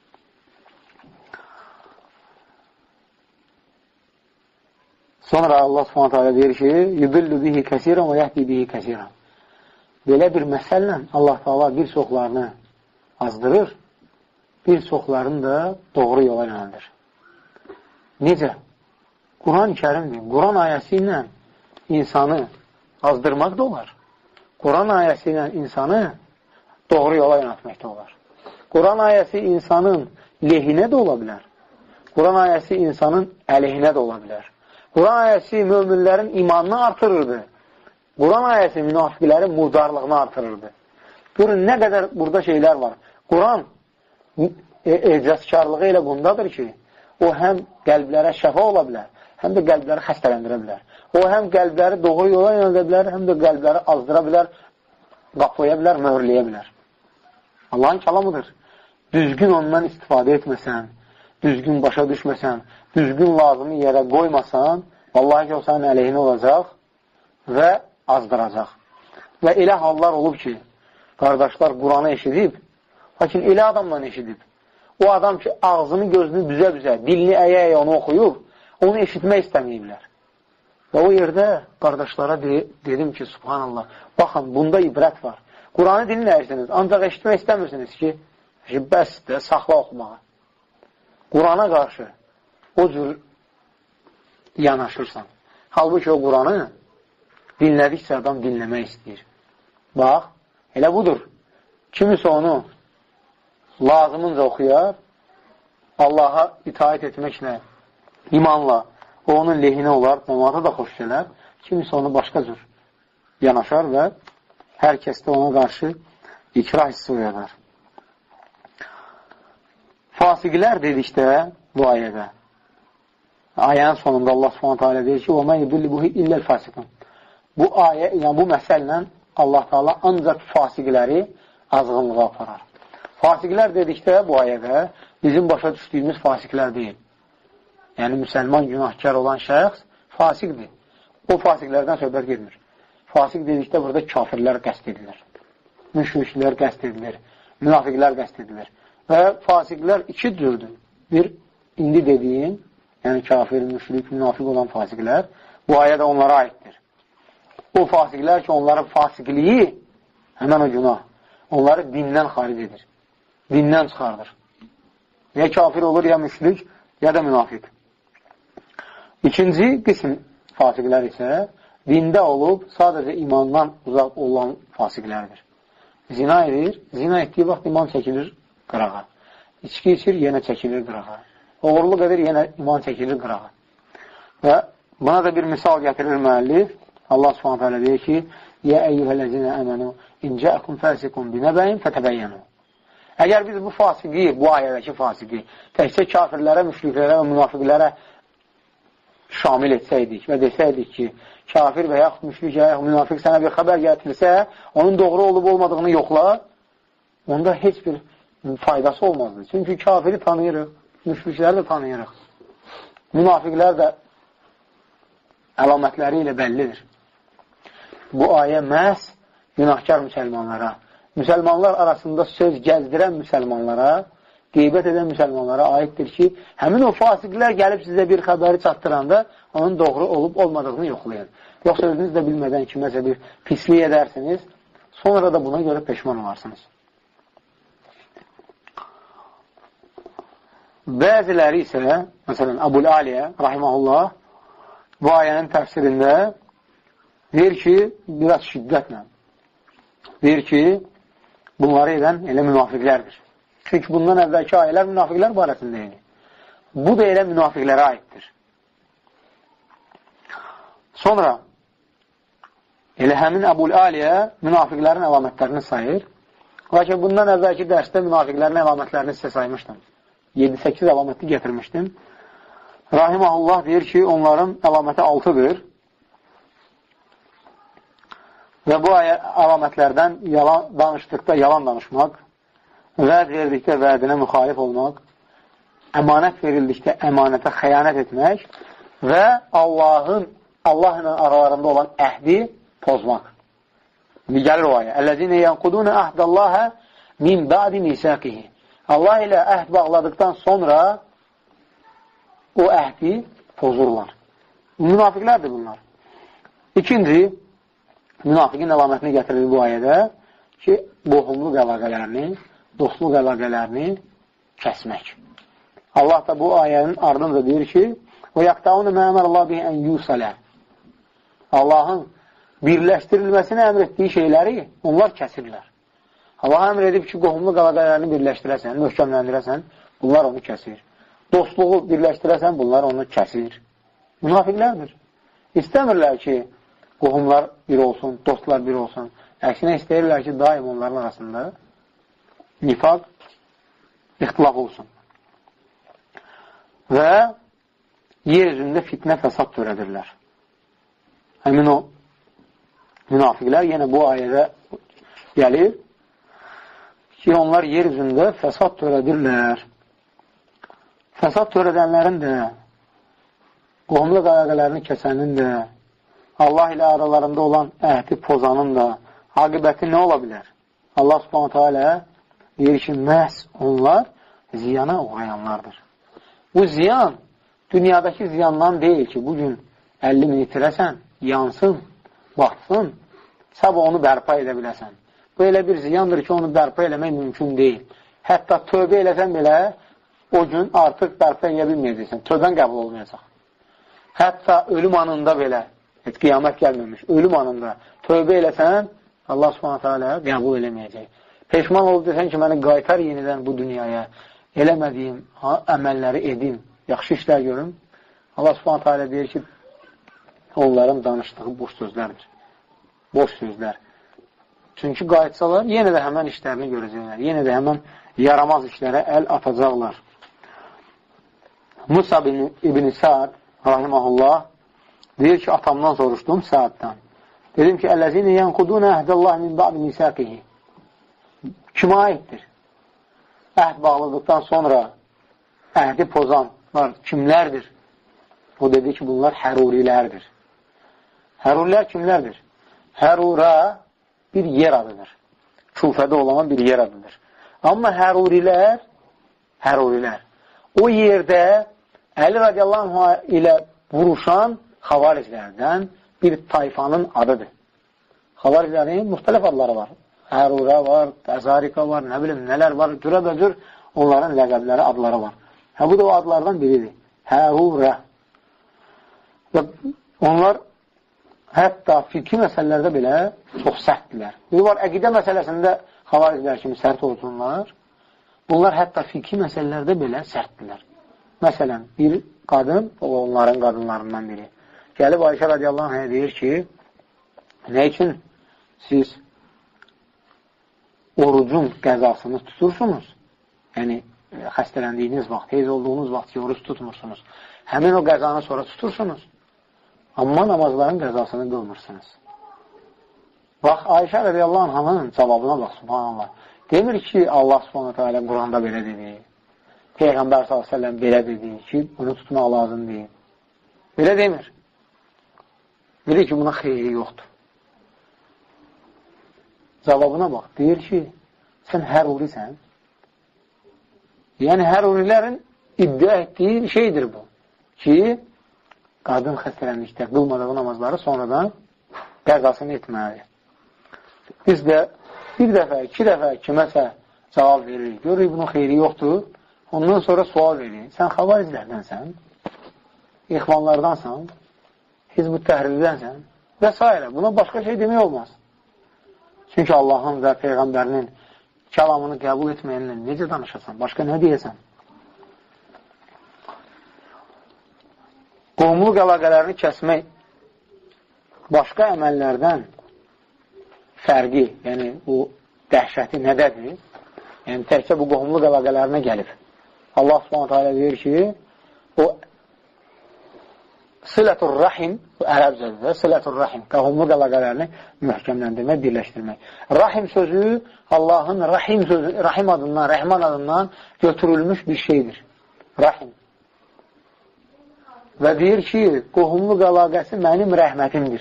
Sonra Allah Subhanahu taala deyir ki, yudillu bihi kəsiran və yəhdi bihi kəsiran. Belə bir məsəllə Allah Taala bir çoxlarını azdırır, bir çoxlarını da doğru yola yönəldir. Necə? Quran-ı Kərimdir. Quran ayəsi ilə insanı azdırmaq da olar. Quran ayəsi ilə insanı doğru yola yönəltmək də olar. Quran ayəsi insanın lehinə də ola bilər. Quran ayəsi insanın əleyhinə də ola bilər. Quran ayəsi möminlərin imanını artırırdı. Quran ayəsi münafiqlərin murdarlığını artırırdı. Görün, nə qədər burada şeylər var. Quran ecazkarlığı elə bundadır ki, o həm qəlblərə şəfa ola bilər, həm də qəlbləri xəstələndirə bilər. O həm qəlbləri doğru yola yönəldə bilər, həm də qəlbləri azdıra bilər, qapıya bilər, möhürləyə bilər. Allahın kəlamıdır. Düzgün ondan istifadə etməsən, düzgün başa düşməsən, düzgün lazımı yerə qoymasan, vallahi ki, o sənin əleyhinə olacaq və azdıracaq. Və elə hallar olub ki, qardaşlar Quranı eşidib, lakin elə adamla eşidib. O adam ki, ağzını, gözünü büzə-büzə, dilini əyə-əyə onu oxuyub, onu eşitmək istəməyiblər. Və o yerdə qardaşlara de dedim ki, subhanallah, baxın, bunda ibrət var. Quranı dinləyirsiniz, ancaq eşitmək istəmirsiniz ki, bəsdir, saxla oxumağa. Qurana qarşı o cür yanaşırsan. Halbuki o Quranı dinlədikcə adam dinləmək istəyir. Bax, elə budur. Kimisə onu lazımınca oxuyar, Allaha itaət etməklə, imanla, o onun lehinə olar, cəmaata da xoş gələr. Kimisə onu başqa cür yanaşar və hər kəs də ona qarşı ikrah hissi uyadar. Fasiqlər dedikdə bu ayədə, ayənin sonunda Allah subhanətə alə deyir ki, وَمَنْ يُدُلِّبُهِ إِلَّا الْفَاسِقُونَ Bu ayə, yəni bu məsəllə Allah Teala ancaq fasiqləri azğınlığa aparar. Fasiqlər dedikdə bu ayədə bizim başa düşdüyümüz fasiqlər deyil. Yəni, müsəlman günahkar olan şəxs fasiqdir. O fasiqlərdən söhbət gedmir. Fasiq dedikdə burada kafirlər qəst edilir. Müşriklər qəst edilir. Münafiqlər qəst edilir. Və fasiqlər iki cürdür. Bir, indi dediyim, yəni kafir, müşrik, münafiq olan fasiqlər, bu ayə də onlara aiddir. O fasiqlər ki, onların fasiqliyi, həmən o günah, onları dindən xaric edir. Dindən çıxardır. Ya kafir olur, ya müşrik, ya da münafiq. İkinci qism fasiqlər isə dində olub, sadəcə imandan uzaq olan fasiqlərdir. Zina edir, zina etdiyi vaxt iman çəkilir qırağa. İçki içir, yenə çəkilir qırağa. Oğurluq edir, yenə iman çəkilir qırağa. Və buna da bir misal gətirir müəllif. Allah subhanətə alə deyir ki, Yə əyyuhələzinə əmənu, incəəkum fəsiqun binəbəyin fətəbəyyənu. Əgər biz bu fasiqi, bu ayədəki fasiqi, təkcə kafirlərə, müşriklərə və münafiqlərə şamil etsəydik və desəydik ki, kafir və yaxud müşrik və yaxud münafiq sənə bir xəbər gətirsə, onun doğru olub olmadığını yoxla, onda heç bir faydası olmazdı. Çünki kafiri tanıyırıq, müşrikləri də tanıyırıq. Münafiqlər də əlamətləri ilə bəllidir. Bu ayə məhz günahkar müsəlmanlara, müsəlmanlar arasında söz gəzdirən müsəlmanlara, qeybət edən müsəlmanlara aiddir ki, həmin o fasiqlər gəlib sizə bir xəbəri çatdıranda onun doğru olub olmadığını yoxlayın. Yoxsa özünüz də bilmədən kiməsə bir pislik edərsiniz, sonra da buna görə peşman olarsınız. Bəziləri isə, məsələn, Əbul Aliyə, rahiməhullah, bu ayənin təfsirində deyir ki, biraz şiddətlə, deyir ki, bunları edən elə münafiqlərdir. Çünki bundan əvvəlki ayələr münafiqlər barəsində idi. Bu da elə münafiqlərə aiddir. Sonra, elə həmin Əbul Aliyə münafiqlərin əlamətlərini sayır. Lakin bundan əvvəlki dərsdə münafiqlərin əlamətlərini sizə saymışdım. yeddi səkkiz əlamətli gətirmişdim. Rahiməhullah deyir ki, onların əlaməti altıdır. Və bu əlamətlərdən yalan, danışdıqda yalan danışmaq, vəd verdikdə vədinə müxalif olmaq, əmanət verildikdə əmanətə xəyanət etmək və Allahın, Allah ilə aralarında olan əhdi pozmaq. Bir gəlir o ayə. Əl-ləzinə yənqudunə əhdəllahə min bə'di misəqihi. Allah ilə əhd bağladıqdan sonra o əhdi pozurlar. Münafiqlərdir bunlar. İkinci, münafiqin əlamətini gətirir bu ayədə ki, bohumluq əlaqələrini, dostluq əlaqələrini kəsmək. Allah da bu ayənin ardınca deyir ki, وَيَقْتَعُونَ مَا أَمَرَ اللّٰهُ بِهِ أَنْ يُوصَلَ Allahın birləşdirilməsini əmr etdiyi şeyləri onlar kəsirlər. Allah əmr edib ki, qohumlu qalaqələrini birləşdirəsən, möhkəmləndirəsən, bunlar onu kəsir. Dostluğu birləşdirəsən, bunlar onu kəsir. Münafiqlərdir. İstəmirlər ki, qohumlar bir olsun, dostlar bir olsun. Əksinə istəyirlər ki, daim onların arasında nifaq, ixtilaf olsun. Və yer üzündə fitnə, fəsad törədirlər. Həmin o münafiqlər yenə bu ayədə gəlir ki, onlar yer üzündə fəsad törədirlər. Fəsad törədənlərin də, qohumlu qayaqələrini kəsənin də, Allah ilə aralarında olan əhdi pozanın da aqibəti nə ola bilər? Allah subhanətə alə deyir ki, məhz onlar ziyana uğrayanlardır. Bu ziyan dünyadakı ziyandan deyil ki, bugün əlli min itirəsən, yansın, batsın, sabah onu bərpa edə biləsən. Bu elə bir ziyandır ki, onu bərpa eləmək mümkün deyil. Hətta tövbə eləsən belə, o gün artıq bərpa edə bilməyəcəksən. Tövbən qəbul olmayacaq. Hətta ölüm anında belə, et, qiyamət gəlməmiş, ölüm anında tövbə eləsən, Allah subhanətə alə qəbul eləməyəcək. Peşman olub desən ki, məni qaytar yenidən bu dünyaya, eləmədiyim əməlləri edim, yaxşı işlər görüm. Allah subhanətə alə deyir ki, onların danışdığı boş sözlərdir. Boş sözlər. Çünki qayıtsalar, yenə də həmən işlərini görəcəklər. Yenə də həmən yaramaz işlərə əl atacaqlar. Musa ibn Sa'd, rahiməhullah, deyir ki, atamdan soruşdum Sa'ddan. Dedim ki, Əlləzini yənqudunə əhdəllah min ba'di misaqihi. Kimə aiddir? Əhd bağladıqdan sonra əhdi pozanlar kimlərdir? O dedi ki, bunlar hərurilərdir. Hərurilər kimlərdir? Hərura bir yer adıdır. Kufədə olan bir yer adıdır. Amma hərurilər, hərurilər, o yerdə Əli radiyallahu anh ilə vuruşan xavariclərdən bir tayfanın adıdır. Xavariclərin müxtəlif adları var. Hərura var, Əzarika var, nə bilim, nələr var, cürəbəcür onların ləqəbləri, adları var. Hə, bu da o adlardan biridir. Hərura. Və onlar hətta fikri məsələlərdə belə çox sərtdirlər. Bir var, əqidə məsələsində xavariclər kimi sərt olsunlar. Bunlar hətta fikri məsələlərdə belə sərtdirlər. Məsələn, bir qadın, o onların qadınlarından biri, gəlib Ayşə radiyallahu anh deyir ki, nə üçün siz orucun qəzasını tutursunuz? Yəni, xəstələndiyiniz vaxt, tez olduğunuz vaxt ki, oruc tutmursunuz. Həmin o qəzanı sonra tutursunuz. Amma namazların qəzasını qılmırsınız. Bax, Ayşə radiyallahu anh'ın cavabına bax, subhanallah. Demir ki, Allah subhanətə alə Quranda belə dedi. Peyğəmbər sallallahu əleyhi və səlləm belə dedi ki, bunu tutmaq lazım deyil. Belə demir. Bilir ki, buna xeyri yoxdur. Cavabına bax, deyir ki, sən hərurisən. Yəni, hərurilərin iddia etdiyi şeydir bu. Ki, qadın xəstələndikdə qılmadığı namazları sonradan qəzasını etməlidir. Biz də bir dəfə, iki dəfə kiməsə cavab veririk. Görürük, bunun xeyri yoxdur. Ondan sonra sual veririk. Sən xavariclərdənsən, ixvanlardansan, Hizb-ı Təhrilidənsən və s. Buna başqa şey demək olmaz. Çünki Allahın və Peyğəmbərinin kəlamını qəbul etməyənlə necə danışasan? Başqa nə deyəsən? Qohumluq əlaqələrini kəsmək başqa əməllərdən fərqi, yəni bu dəhşəti nədədir? Yəni təkcə bu qohumluq əlaqələrinə gəlib. Allah subhanətə alə deyir ki, o silətur rahim, bu ərəbcədir, silətur rahim, qohumluq əlaqələrini möhkəmləndirmək, birləşdirmək. Rahim sözü Allahın rahim sözü, rahim adından, rəhman adından götürülmüş bir şeydir. Rahim. Və deyir ki, qohumluq əlaqəsi mənim rəhmətimdir.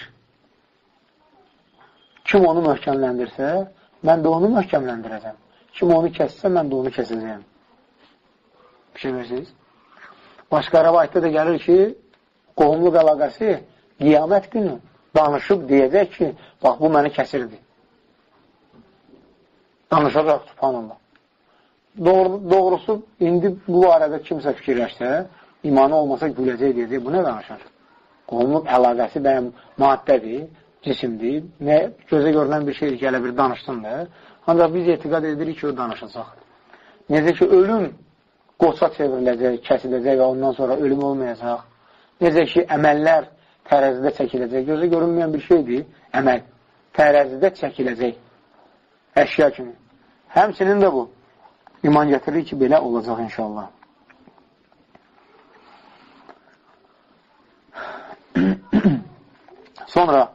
Kim onu möhkəmləndirsə, mən də onu möhkəmləndirəcəm. Kim onu kəssə, mən də onu kəsəcəyəm. Bir şey verirsiniz? Başqa rəvayətdə də gəlir ki, qohumluq əlaqəsi qiyamət günü danışıb deyəcək ki, bax, bu məni kəsirdi. Danışacaq, subhanallah. doğru, doğrusu, indi bu arada kimsə fikirləşsə, imanı olmasa güləcək deyəcək, bu nə danışar? Onun əlaqəsi bəyəm maddədir, cisimdir, nə gözə görünən bir şeydir ki, elə bir danışsın da. Ancaq biz etiqad edirik ki, o danışacaq. Necə ki, ölüm qoça çevriləcək, kəsiləcək və ondan sonra ölüm olmayacaq. Necə ki, əməllər tərəzidə çəkiləcək. Gözə görünməyən bir şeydir, əməl. Tərəzidə çəkiləcək. Əşya kimi. Həmçinin də bu. İman gətirir ki, belə olacaq inşallah. Sonra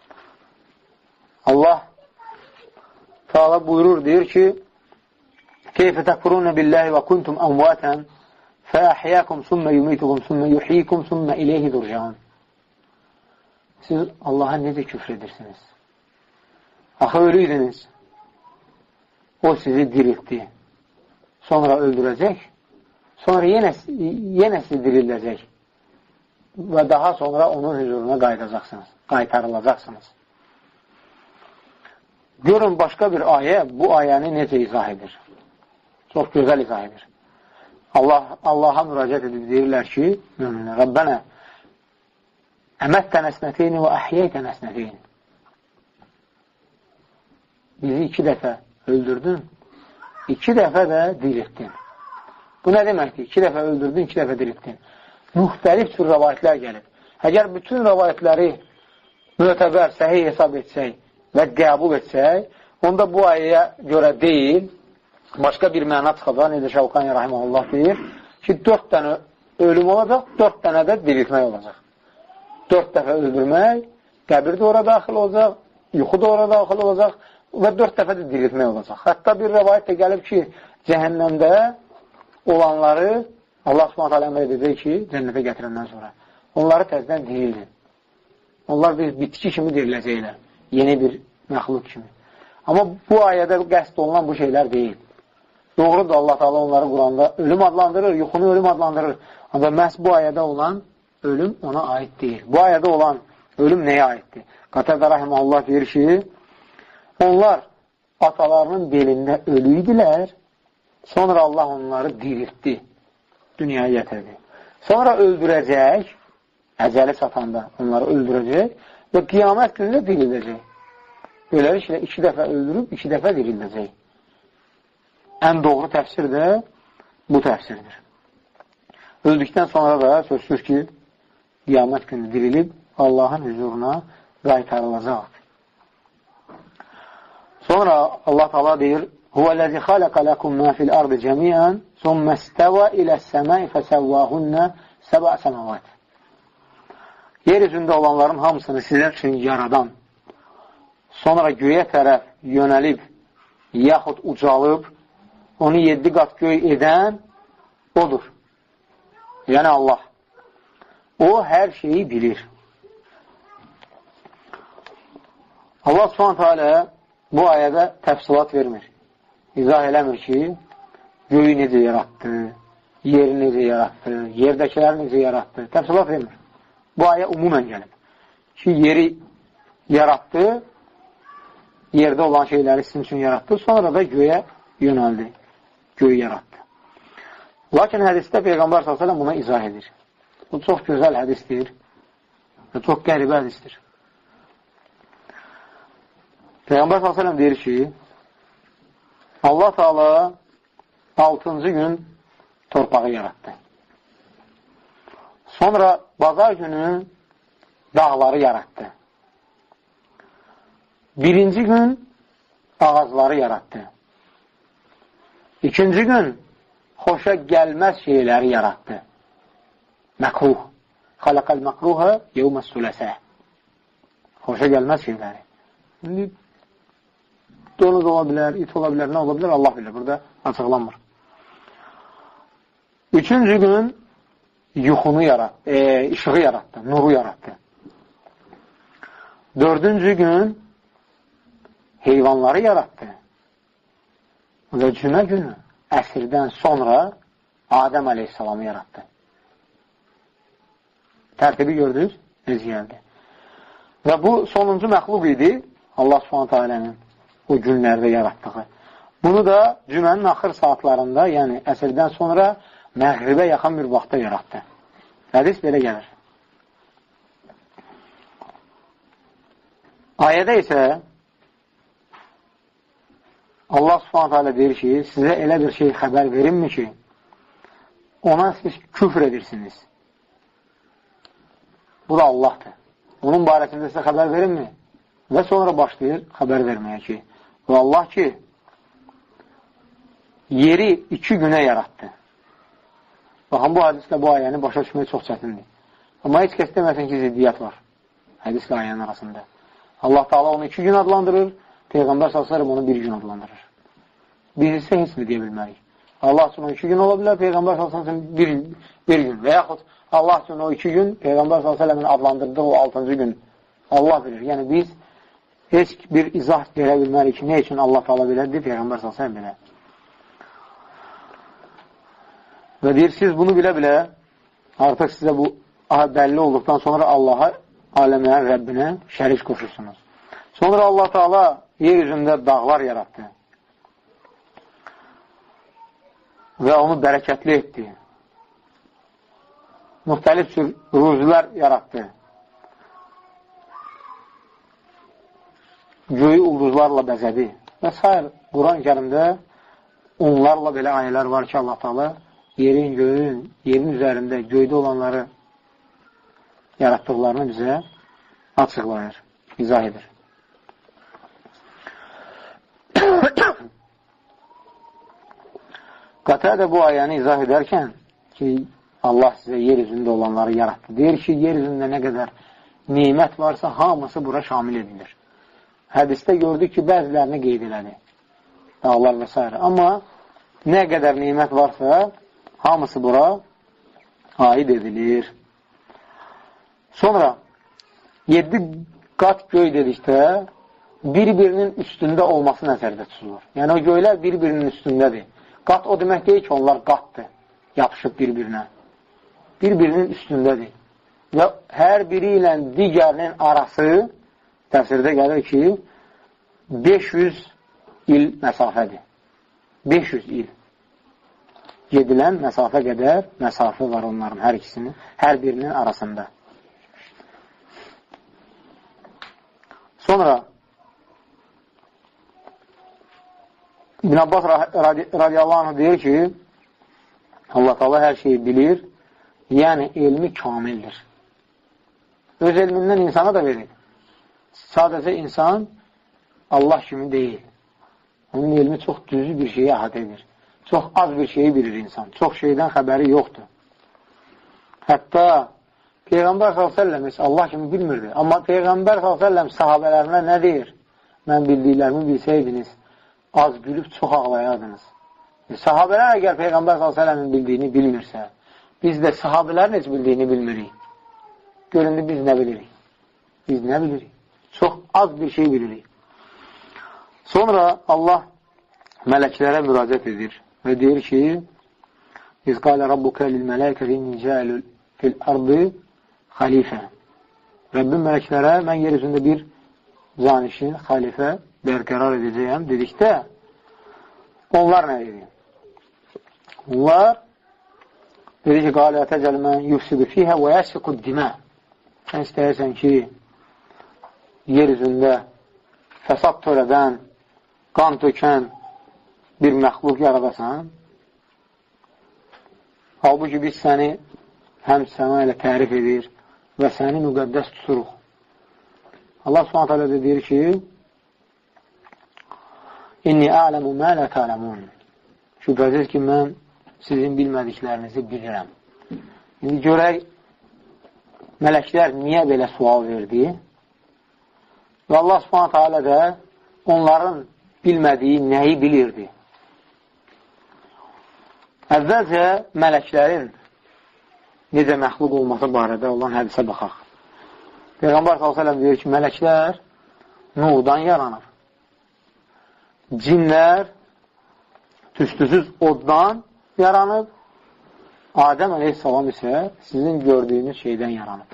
Allah Teala buyurur, deyir ki Keyfə təkfurunə billahi və kuntum əmvətən fəəhiyyəkum sümmə yumitukum sümmə yuhyikum sümmə iləyhi durcan. Siz Allaha necə küfr edirsiniz? Axı ölüydünüz. O sizi diriltdi. Sonra öldürəcək. Sonra yenə, yenə sizi dirildəcək. Və daha sonra onun huzuruna qayıdacaqsınız. Qaytarılacaqsınız. Görün başqa bir ayə bu ayəni necə izah edir. Çox gözəl izah edir. Allah, Allaha müraciət edib deyirlər ki, müminlər, Rabbənə əməttən əsnəteyni və əhiyyəytən əsnəteyni. Bizi iki dəfə öldürdün, iki dəfə də diriltdin. Bu nə deməkdir? İki dəfə öldürdün, iki dəfə diriltdin. Müxtəlif tür rəvayətlər gəlib. Əgər bütün rəvayətləri mötəbər, səhih hesab etsək və qəbul etsək, onda bu ayəyə görə deyil, başqa bir məna çıxacaq, necə Şəvqani Rahiməhullah deyir ki, dörd dənə ölüm olacaq, dörd dənə də diriltmək olacaq. Dörd dəfə öldürmək, qəbir də ora daxil olacaq, yuxu da ora daxil olacaq və dörd dəfə də diriltmək olacaq. Hətta bir rəvayət də gəlib ki, cəhənnəmdə olanları Allah Subhanahu taala əmr edəcək ki, cənnətə gətirəndən sonra onları təzədən dirildir. Onlar bir bitki kimi diriləcəklər, yeni bir məxluq kimi. Amma bu ayədə qəsd olunan bu şeylər deyil. Doğrudur, Allah Teala onları Quranda ölüm adlandırır, yuxunu ölüm adlandırır. Ancaq məhz bu ayədə olan ölüm ona aid deyil. Bu ayədə olan ölüm nəyə aiddir? Qatədə Rahiməhullah deyir ki, onlar atalarının belində ölüydülər, sonra Allah onları diriltdi, dünyaya gətirdi. Sonra öldürəcək, əcəli çatanda onları öldürəcək və qiyamət günündə dirildəcək. Beləliklə, iki dəfə öldürüb, iki dəfə dirildəcək. Ən doğru təfsir də bu təfsirdir. Öldükdən sonra da sözsüz ki, qiyamət günü dirilib, Allahın huzuruna qaytarılacaq. Sonra Allah Teala deyir, Huvəl-ləzi xaləqə ləkum mə fil-ardı cəmiən sümmə istəvə iləs-səməi fəsəvvahünnə səbə səməvat. Yer üzündə olanların hamısını sizlər üçün yaradan, sonra göyə tərəf yönəlib, yaxud ucalıb, onu yeddi qat göy edən odur. Yəni Allah. O hər şeyi bilir. Allah Subhanahu taala bu ayədə təfsilat vermir. İzah eləmir ki, göyü necə yaratdı, yeri necə yaratdı, yerdəkiləri necə yaratdı. Təfsilat vermir. Bu ayə umumən gəlib. Ki, yeri yaratdı, yerdə olan şeyləri sizin üçün yaratdı, sonra da göyə yönəldi. Göyü yaratdı. Lakin hədisdə Peyğəmbər sallallahu əleyhi və səlləm buna izah edir. Bu çox gözəl hədisdir və çox qəribə hədisdir. Peyğəmbər sallallahu əleyhi və səlləm deyir ki, Allah Teala altıncı gün torpağı yaratdı. Sonra bazar günü dağları yaratdı. Birinci gün ağacları yaratdı. İkinci gün xoşa gəlməz şeyləri yaratdı. Məkruh. Xalaqal məkruhə yevməs süləsə. Xoşa gəlməz şeyləri. İndi donuz ola bilər, it ola bilər, nə ola bilər, Allah bilir. Burada açıqlanmır. Üçüncü gün yuxunu yaratdı, e, işığı yaratdı, nuru yaratdı. Dördüncü gün heyvanları yaratdı. Və cümə günü əsrdən sonra Adəm əleyhissalamı yaratdı. Tərtibi gördünüz, necə gəldi. Və bu sonuncu məxluq idi Allah subhanətə alənin o günlərdə yaratdığı. Bunu da cümənin axır saatlarında, yəni əsrdən sonra məğribə yaxın bir vaxtda yaratdı. Hədis belə gəlir. Ayədə isə Allah subhanətə alə deyir ki, sizə elə bir şey xəbər verinmi ki, ona siz küfr edirsiniz. Bu da Allahdır. Onun barəsində sizə xəbər verinmi? Və sonra başlayır xəbər verməyə ki, və Allah ki, yeri iki günə yaratdı. Baxın, bu hədislə bu ayəni başa düşmək çox çətindir. Amma heç kəs deməsin ki, ziddiyyət var hədislə ayənin arasında. Allah Teala onu iki gün adlandırır, Peyğəmbər sallallahu əleyhi və səlləm onu bir gün adlandırır. Biz isə heç mi deyə bilmərik? Allah üçün o iki gün ola bilər, Peyğəmbər sallallahu əleyhi və səlləm bir, bir gün və yaxud Allah üçün o iki gün, Peyğəmbər sallallahu əleyhi və səlləmin adlandırdığı o altıncı gün Allah bilir. Yəni biz heç bir izah verə bilmərik ki, nə üçün Allah Teala belədir, Peyğəmbər sallallahu əleyhi və səlləm belə. Və deyir, siz bunu bilə-bilə artıq sizə bu bəlli olduqdan sonra Allaha, aləmə, Rəbbinə şərik qoşursunuz. Sonra Allah Teala yer üzündə dağlar yaratdı və onu bərəkətli etdi. Müxtəlif tür ruzilər yaratdı. Göyü ulduzlarla bəzədi və s. Quran-ı Kərimdə onlarla belə ayələr var ki, Allah Teala yerin, göyün, yerin üzərində göydə olanları yaratdıqlarını bizə açıqlayır, izah edir. Qatədə bu ayəni izah edərkən ki, Allah sizə yer üzündə olanları yarattı. Deyir ki, yer üzündə nə qədər nimət varsa, hamısı bura şamil edilir. Hədisdə gördük ki, bəzilərini qeyd elədi. Dağlar və s. Amma nə qədər nimət varsa, hamısı bura aid edilir. Sonra, yedi qat göy dedikdə, bir-birinin üstündə olması nəzərdə tutulur. Yəni, o göylər bir-birinin üstündədir. Qat o demək deyil ki, onlar qatdır, yapışıb bir-birinə. Bir-birinin üstündədir. Və hər biri ilə digərinin arası, təfsirdə gəlir ki, beş yüz il məsafədir. beş yüz il. Gedilən məsafə qədər məsafə var onların hər ikisinin, hər birinin arasında. Sonra İbn Abbas radiyallahu anh deyir ki, Allah Teala hər şeyi bilir, yəni elmi kamildir. Öz elmindən insana da verir. Sadəcə insan Allah kimi deyil. Onun elmi çox düzü bir şeyi əhatə edir. Çox az bir şeyi bilir insan. Çox şeydən xəbəri yoxdur. Hətta Peyğəmbər sallallahu əleyhi və səlləm heç Allah kimi bilmirdi. Amma Peyğəmbər sallallahu əleyhi və səlləm sahabələrinə nə deyir? Mən bildiklərimi bilsəydiniz, az gülüb çox ağlayardınız. E, sahabələr əgər Peyğəmbər sallallahu əleyhi və səlləmin bildiyini bilmirsə, biz də sahabələrin heç bildiyini bilmirik. Göründü biz nə bilirik? Biz nə bilirik? Çox az bir şey bilirik. Sonra Allah mələklərə müraciət edir və deyir ki, İz qalə Rabbuka lil mələkəti nicəlül fil ardı xalifə. Rəbbim mələklərə mən yer üzündə bir canişin, xalifə bərqərar edəcəyəm dedikdə, onlar nə dedi? Onlar dedi ki, qalə təcəl mən yufsidu fiyhə və yəsiqud dimə. Sən istəyirsən ki, yer üzündə fəsad törədən, qan tökən bir məxluq yaradasan, halbuki biz səni həm səma ilə tərif edir və səni müqəddəs tuturuq. Allah subhanət hələ də deyir ki, İnni a'ləmu mə lə ta'ləmun. Şübhəsiz ki, mən sizin bilmədiklərinizi bilirəm. İndi görək, mələklər niyə belə sual verdi? Və Allah subhanət hələ də onların bilmədiyi nəyi bilirdi? Əvvəlcə mələklərin necə məxluq olması barədə olan hədisə baxaq. Peyğəmbər sallallahu əleyhi və səlləm deyir ki, mələklər nurdan yaranır. Cinlər tüstüsüz oddan yaranıb, Adəm əleyhissalam isə sizin gördüyünüz şeydən yaranıb.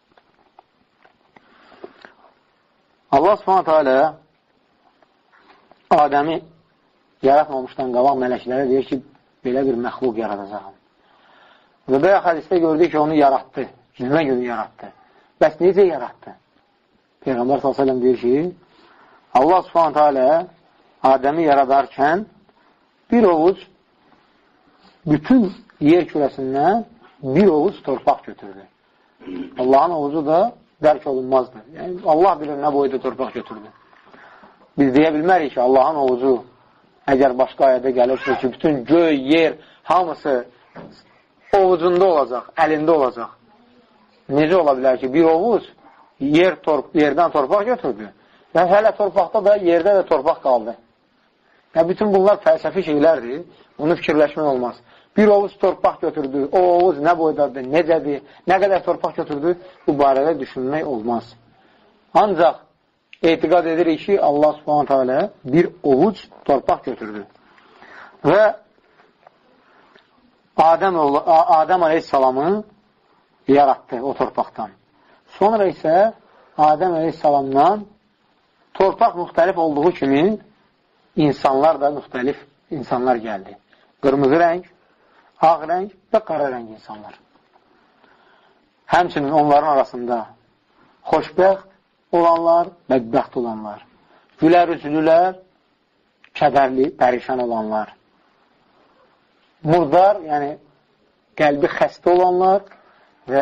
Allah subhanətə alə Adəmi yaratmamışdan qabaq mələklərə deyir ki, belə bir məxluq yaradacaqam. Və belə hədisdə gördük ki, onu yaratdı. Cümə günü yaratdı. Bəs necə yaratdı? Peyğəmbər sallallahu əleyhi və səlləm deyir ki, Allah subhanətə alə Adəmi yaradarkən bir ovuc bütün yer kürəsindən bir ovuc torpaq götürdü. Allahın ovucu da dərk olunmazdır. Yəni, Allah bilir nə boyda torpaq götürdü. Biz deyə bilmərik ki, Allahın ovucu əgər başqa ayədə gəlirsə ki, bütün göy, yer, hamısı ovucunda olacaq, əlində olacaq. Necə ola bilər ki, bir ovuc yer, tor yerdən torpaq götürdü və hələ torpaqda da, yerdə də torpaq qaldı. Yəni, bütün bunlar fəlsəfi şeylərdir. Bunu fikirləşmək olmaz. Bir ovuc torpaq götürdü, o ovuc nə boydadır, necədir, nə qədər torpaq götürdü, bu barədə düşünmək olmaz. Ancaq etiqad edirik ki, Allah subhanətə alə bir ovuc torpaq götürdü. Və Adəm, Adəm aleyhissalamı yaratdı o torpaqdan. Sonra isə Adəm aleyhissalamdan torpaq müxtəlif olduğu kimi insanlar da müxtəlif insanlar gəldi. Qırmızı rəng, ağ rəng və qara rəng insanlar. Həmçinin onların arasında xoşbəxt olanlar, bədbəxt olanlar, gülər üzlülər, kədərli, pərişan olanlar, murdar, yəni qəlbi xəstə olanlar və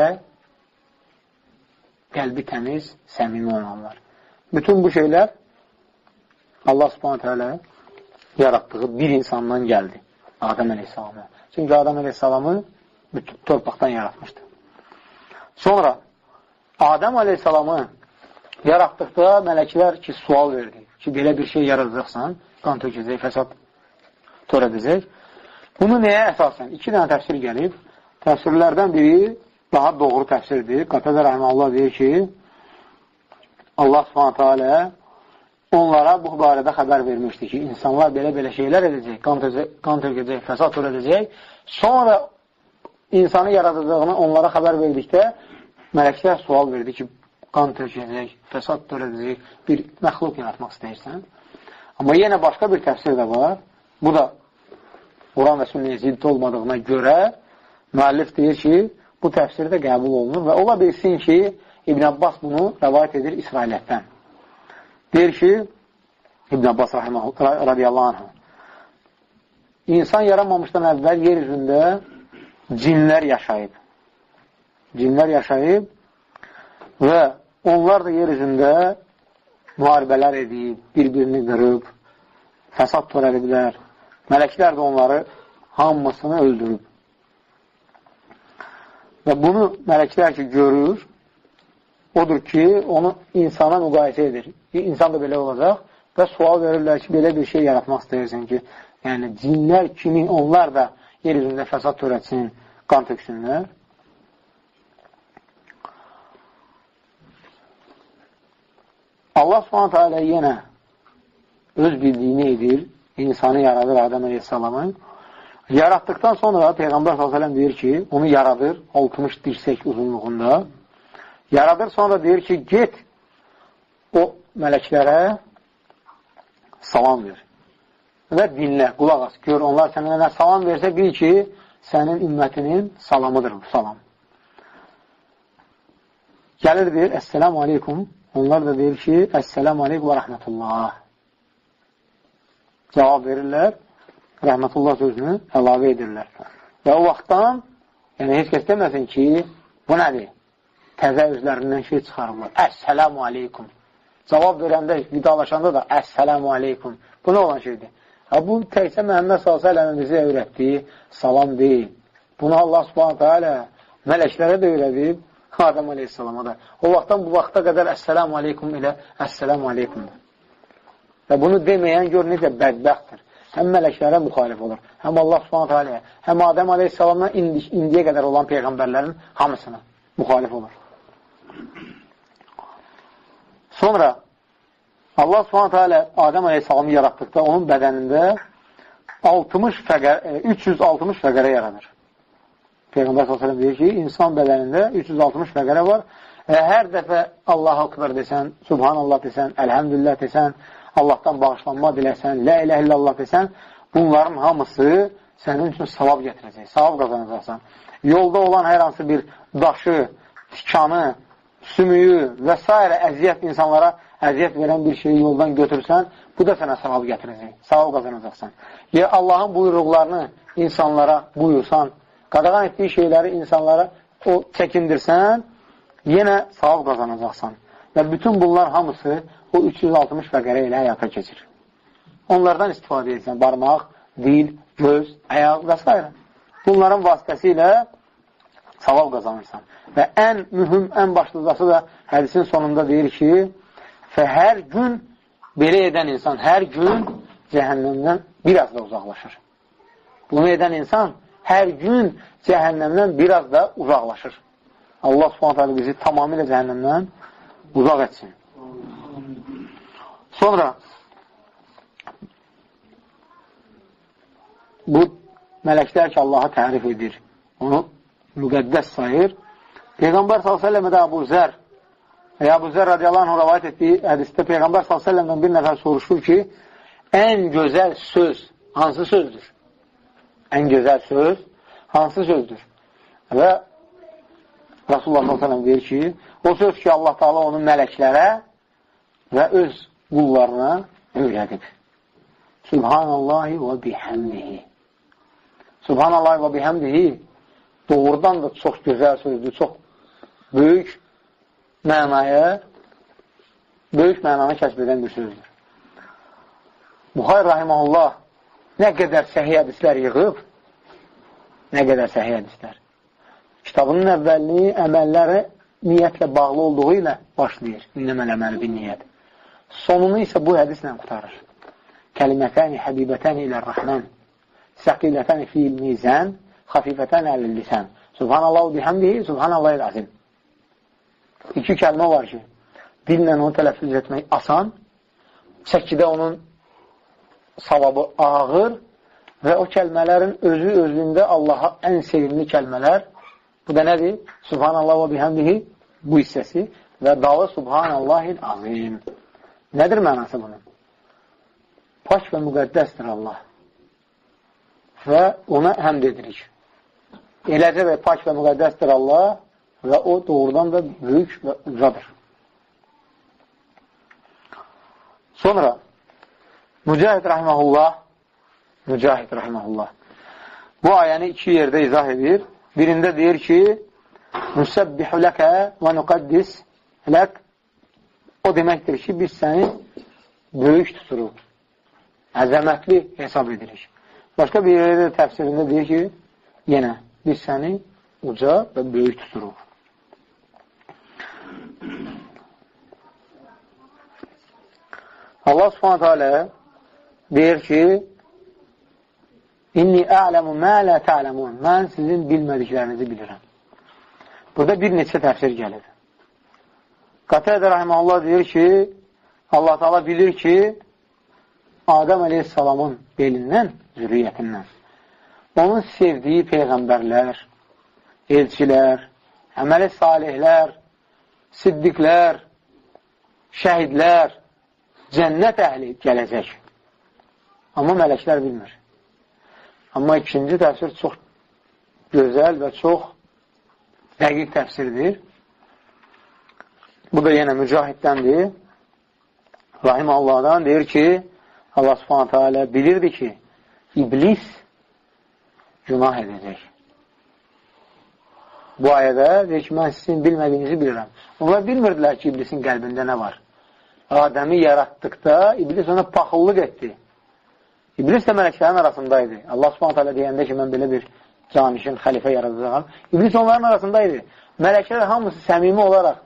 qəlbi təmiz, səmimi olanlar. Bütün bu şeylər Allah subhanətə alə yaratdığı bir insandan gəldi. Adəm əleyhissalamı. Çünki Adəm əleyhissalamı bütün torpaqdan yaratmışdı. Sonra Adəm əleyhissalamı yaratdıqda mələklər ki, sual verdi ki, belə bir şey yaradacaqsan, qan tökəcək, fəsad törədəcək. Bunu nəyə əsasən? İki dənə təfsir gəlib. Təfsirlərdən biri daha doğru təfsirdir. Qatədə rəhməllah deyir ki, Allah subhanətə alə onlara bu barədə xəbər vermişdi ki, insanlar belə-belə şeylər edəcək, qan tökəcək, fəsad törədəcək. Sonra insanı yaradacağını onlara xəbər verdikdə mələklər sual verdi ki, qan tökəcək, fəsad törədəcək bir məxluq yaratmaq istəyirsən. Amma yenə başqa bir təfsir də var. Bu da Quran və sünnəyə zidd olmadığına görə müəllif deyir ki, bu təfsir də qəbul olunur və ola bilsin ki, İbn Abbas bunu rəvayət edir İsrailiyyətdən. Deyir ki, İbn Abbas radiyallahu anh, insan yaranmamışdan əvvəl yer üzündə cinlər yaşayıb. Cinlər yaşayıb və onlar da yer üzündə müharibələr edib, bir-birini qırıb, fəsad törədiblər. Mələklər də onları hamısını öldürüb. Və bunu mələklər ki, görür, odur ki, onu insana müqayisə edir. İnsan da belə olacaq və sual verirlər ki, belə bir şey yaratmaq istəyirsən ki, yəni cinlər kimi onlar da yer üzündə fəsad törətsin, qan töksünlər. Allah subhanətə alə yenə öz bildiyini edir, insanı yaradır Adəm əleyhissalamı. Yaratdıqdan sonra Peyğəmbər sallallahu əleyhi və səlləm deyir ki, onu yaradır altmış dirsək uzunluğunda. Yaradır, sonra deyir ki, get o mələklərə salam ver və dinlə, qulaq as, gör, onlar sənə nə salam versə, bil ki, sənin ümmətinin salamıdır bu salam. Gəlir, deyir, əssəlamu aleykum, onlar da deyir ki, əssəlamu aleykum və rəhmətullah. Cavab verirlər, rəhmətullah sözünü əlavə edirlər. Və o vaxtdan, yəni heç kəs deməsin ki, bu nədir? Təzə özlərindən şey çıxarırlar. Əssəlamu aleykum. Cavab verəndə, vidalaşanda da əssəlamu aleykum. Bu nə olan şeydir? Ha, bu təkcə Məhəmməd sallallahu əleyhi və səlləm bizə öyrətdiyi salam deyil. Bunu Allah subhanətə alə mələklərə də öyrədib, Adəm əleyhissalama da. O vaxtdan bu vaxta qədər əssəlamu aleykum ilə əssəlamu aleykumdur. Və bunu deməyən gör necə bədbəxtdir. Həm mələklərə müxalif olur, həm Allah subhanətə aləyə, həm Adəm əleyhissalamdan indi, indiyə qədər olan peyğəmbərlərin hamısına müxalif olur. Sonra Allah subhanətə alə Adəm əleyhissalamı yaratdıqda onun bədənində üç yüz altmış fəqərə yaradır. Peyğəmbər sallallahu əleyhi və səlləm deyir ki, insan bədənində üç yüz altmış fəqərə var. Və hər dəfə Allahu Akbar desən, Subhanallah desən, Əlhəmdülillah desən, Allahdan bağışlanma diləsən, lə ilə illallah desən, bunların hamısı sənin üçün savab gətirəcək, savab qazanacaqsan. Yolda olan hər hansı bir daşı, tikanı, sümüyü və s. əziyyət insanlara əziyyət verən bir şeyi yoldan götürsən, bu da sənə savab gətirəcək, savab qazanacaqsan. Ya Allahın buyruqlarını insanlara buyursan, qadağan etdiyi şeyləri insanlara o çəkindirsən, yenə savab qazanacaqsan. Və bütün bunlar hamısı o üç yüz altmış fəqərə ilə həyata keçir. Onlardan istifadə edirsən, barmaq, dil, göz, ayaq və s. Bunların vasitəsilə savab qazanırsan. Və ən mühüm, ən başlıcası da hədisin sonunda deyir ki, və hər gün belə edən insan, hər gün cəhənnəmdən biraz da uzaqlaşır. Bunu edən insan hər gün cəhənnəmdən biraz da uzaqlaşır. Allah subhanət hələ bizi tamamilə cəhənnəmdən uzaq etsin. Sonra bu mələklər ki, Allah'a tərif edir, onu müqəddəs sayır. Peyğəmbər sallallahu əleyhi və səlləm də Əbu Zər Əbu Zər radiyallahu anh rəvayət etdiyi hədisdə Peyğəmbər sallallahu əleyhi və səlləmdən bir nəfər soruşur ki, ən gözəl söz hansı sözdür? Ən gözəl söz hansı sözdür? Və Rasulullah sallallahu əleyhi və səlləm deyir ki, o söz ki, Allah Teala onun mələklərə və öz qullarına öyrədib. Subhanallahi və bihəmdihi. Subhanallahi və bihəmdihi doğrudan da çox gözəl sözdür, çox böyük mənaya, böyük mənanı kəsb edən bir sözdür. Buxari rahiməhullah nə qədər səhih hədislər yığıb, nə qədər səhih hədislər. Kitabının əvvəlliyi əməlləri niyyətlə bağlı olduğu ilə başlayır. İnnəməl əməli bin niyyət. Sonunu isə bu hədislə qutarır. Kəlimətəni, həbibətəni ilə-rəhmən, səqilətəni fil-mizən, xafifətəni əl-lisən. Subhanallahu bihəmdihi, subhanallahil-azim. İki kəlmə var ki, dillə onu tələffüz etmək asan, çəkidə onun savabı ağır və o kəlmələrin özü özündə Allaha ən sevimli kəlmələr. Bu da nədir? Subhanallah və bihəmdihi bu hissəsi və dalı subhanallahil azim. Nədir mənası bunun? Pak və müqəddəsdir Allah və ona həmd edirik. Eləcə və pak və müqəddəsdir Allah və o doğrudan da böyük və ucadır. Sonra Mücahid rahiməhullah Mücahid rahiməhullah bu ayəni iki yerdə izah edir. Birində deyir ki, Nusəbbihu ləkə və nuqaddis lək. O deməkdir ki, biz səni böyük tuturuq, əzəmətli hesab edirik. Başqa bir yerdə təfsirində deyir ki, yenə biz səni uca və böyük tuturuq. Allah subhanətə alə deyir ki, İnni a'ləmu mə lə ta'ləmun. Mən sizin bilmədiklərinizi bilirəm. Burada bir neçə təfsir gəlir. Qatədə rahiməhullah deyir ki, Allah Teala bilir ki, Adəm əleyhissalamın belindən, zürriyyətindən, onun sevdiyi peyğəmbərlər, elçilər, əməli salihlər, siddiqlər, şəhidlər, cənnət əhli gələcək. Amma mələklər bilmir. Amma ikinci təfsir çox gözəl və çox dəqiq təfsirdir. Bu da yenə Mücahiddəndir. Rahim Allah'dan deyir ki, Allah subhanətə alə bilirdi ki, iblis günah edəcək. Bu ayədə deyir ki, mən sizin bilmədiyinizi bilirəm. Onlar bilmirdilər ki, iblisin qəlbində nə var. Adəmi yaratdıqda iblis ona paxıllıq etdi. İblis də mələklərin arasındaydı. Allah subhanət hələ deyəndə ki, mən belə bir canişin, xəlifə yaradacağım. İblis onların arasındaydı. Mələklər hamısı səmimi olaraq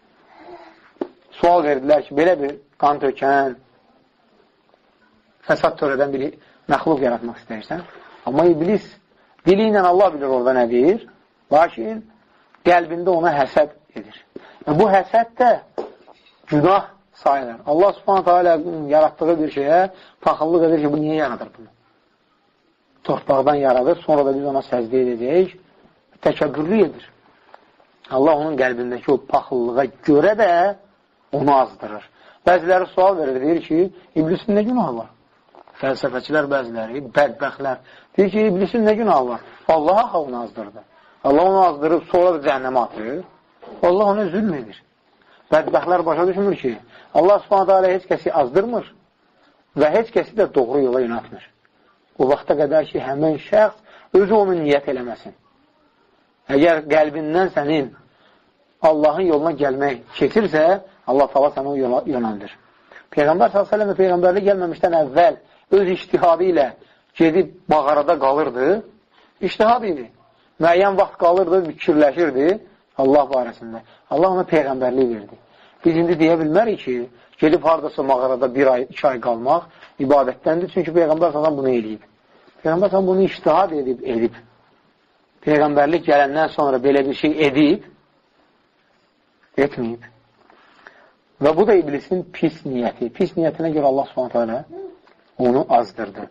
sual verdilər ki, belə bir qan tökən, fəsad törədən bir məxluq yaratmaq istəyirsən. Amma iblis dili ilə Allah bilir orada nə deyir. Lakin qəlbində ona həsəd edir. Və bu həsəd də günah sayılır. Allah subhanətə alə yaratdığı bir şeyə paxıllıq edir ki, bu niyə yaradır bunu? Torpaqdan yaradır, sonra da biz ona səcdə edəcəyik. Təkəbbürlü edir. Allah onun qəlbindəki o paxıllığa görə də onu azdırır. Bəziləri sual verir, deyir ki, iblisin nə günahı var? Fəlsəfəçilər bəziləri, bədbəxtlər deyir ki, iblisin nə günahı var? Allah onu azdırdı. Allah onu azdırıb, sonra da cəhənnəmə atır. Allah ona zülm edir. Bədbəxtlər başa düşmür ki, Allah subhanətə alə heç kəsi azdırmır və heç kəsi də doğru yola yönətmir. O vaxta qədər ki, həmən şəxs özü onu niyyət eləməsin. Əgər qəlbindən sənin Allahın yoluna gəlmək keçirsə, Allah təala səni o yola yönəldir. Peyğəmbər sallallahu əleyhi və səlləm Peyğəmbərlik gəlməmişdən əvvəl öz ictihadı ilə gedib mağarada qalırdı. İctihad idi. Müəyyən vaxt qalırdı, fikirləşirdi Allah barəsində. Allah ona Peyğəmbərlik verdi. Biz indi deyə bilmərik ki, gedib haradasa mağarada bir ay, iki ay qalmaq ibadətdəndir. Çünki Peyğəmbər sallallahu bunu eləyib. Peyğəmbər sallallahu bunu ictihad edib, edib. Peyğəmbərlik gələndən sonra belə bir şey edib, etməyib. Və bu da iblisin pis niyyəti. Pis niyyətinə görə Allah subhanətə alə onu azdırdı.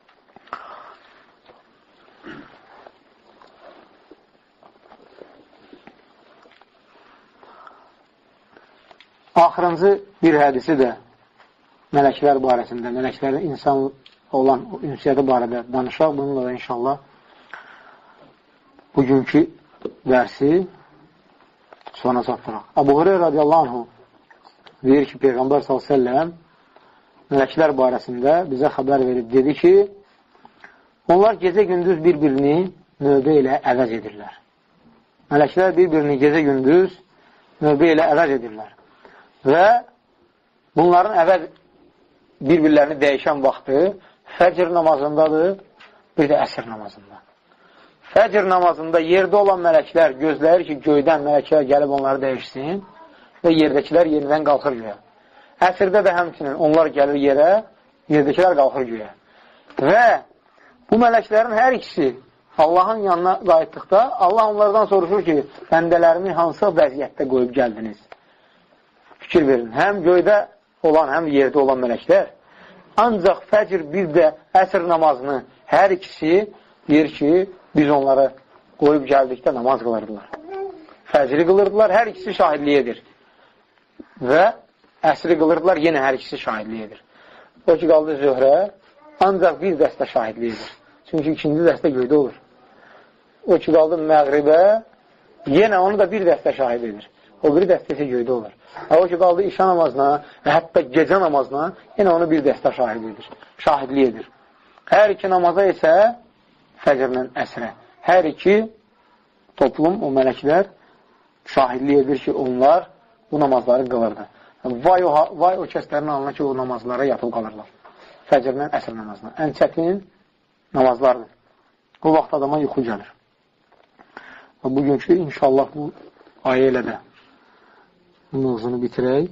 Axırıncı bir hədisi də mələklər barəsində, mələklərin insan olan ünsiyyəti barədə danışaq. Bununla da inşallah bugünkü dərsi sona çatdıraq. Əbu Hüreyrə radiyallahu anhu deyir ki, Peyğəmbər sallallahu əleyhi və səlləm mələklər barəsində bizə xəbər verib, dedi ki, onlar gecə-gündüz bir-birini növbə ilə əvəz edirlər. Mələklər bir-birini gecə-gündüz növbə ilə əvəz edirlər. Və bunların əvəz bir-birlərini dəyişən vaxtı fəcr namazındadır, bir də əsr namazında. Fəcr namazında yerdə olan mələklər gözləyir ki, göydən mələklər gəlib onları dəyişsin və yerdəkilər yerindən qalxır göyə. Əsrdə də həmçinin onlar gəlir yerə, yerdəkilər qalxır göyə. Və bu mələklərin hər ikisi Allahın yanına qayıtdıqda Allah onlardan soruşur ki, bəndələrimi hansı vəziyyətdə qoyub gəldiniz? Fikir verin, həm göydə olan, həm yerdə olan mələklər ancaq fəcr bir də əsr namazını hər ikisi deyir ki, biz onları qoyub gəldikdə namaz qılırdılar. Fəcri qılırdılar, hər ikisi şahidlik edir. Və əsri qılırdılar, yenə hər ikisi şahidlik edir. O ki, qaldı zöhrə, ancaq bir dəstə şahidlik edir. Çünki ikinci dəstə göydə olur. O ki, qaldı məğribə, yenə onu da bir dəstə şahid edir. O bir dəstəsi göydə olur. O ki, qaldı işa namazına və hətta gecə namazına, yenə onu bir dəstə şahid edir, şahidlik edir. Hər iki namaza isə fəcrlə əsrə. Hər iki toplum, o mələklər şahidlik edir ki, onlar bu namazları qılırdı. Vay o, vay o kəslərin alına ki, o namazlara yatıb qalırlar. Fəcrlə əsr namazına. Ən çətin namazlardır. Bu vaxt adama yuxu gəlir. Və bugünkü inşallah bu ayə ilə də mövzunu bitirək.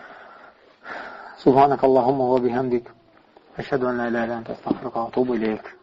Subhanəkallahumma və bihəmdik. Əşhədu ən la iləhə illə əntə əstəğfiruka və etûbu ileyk.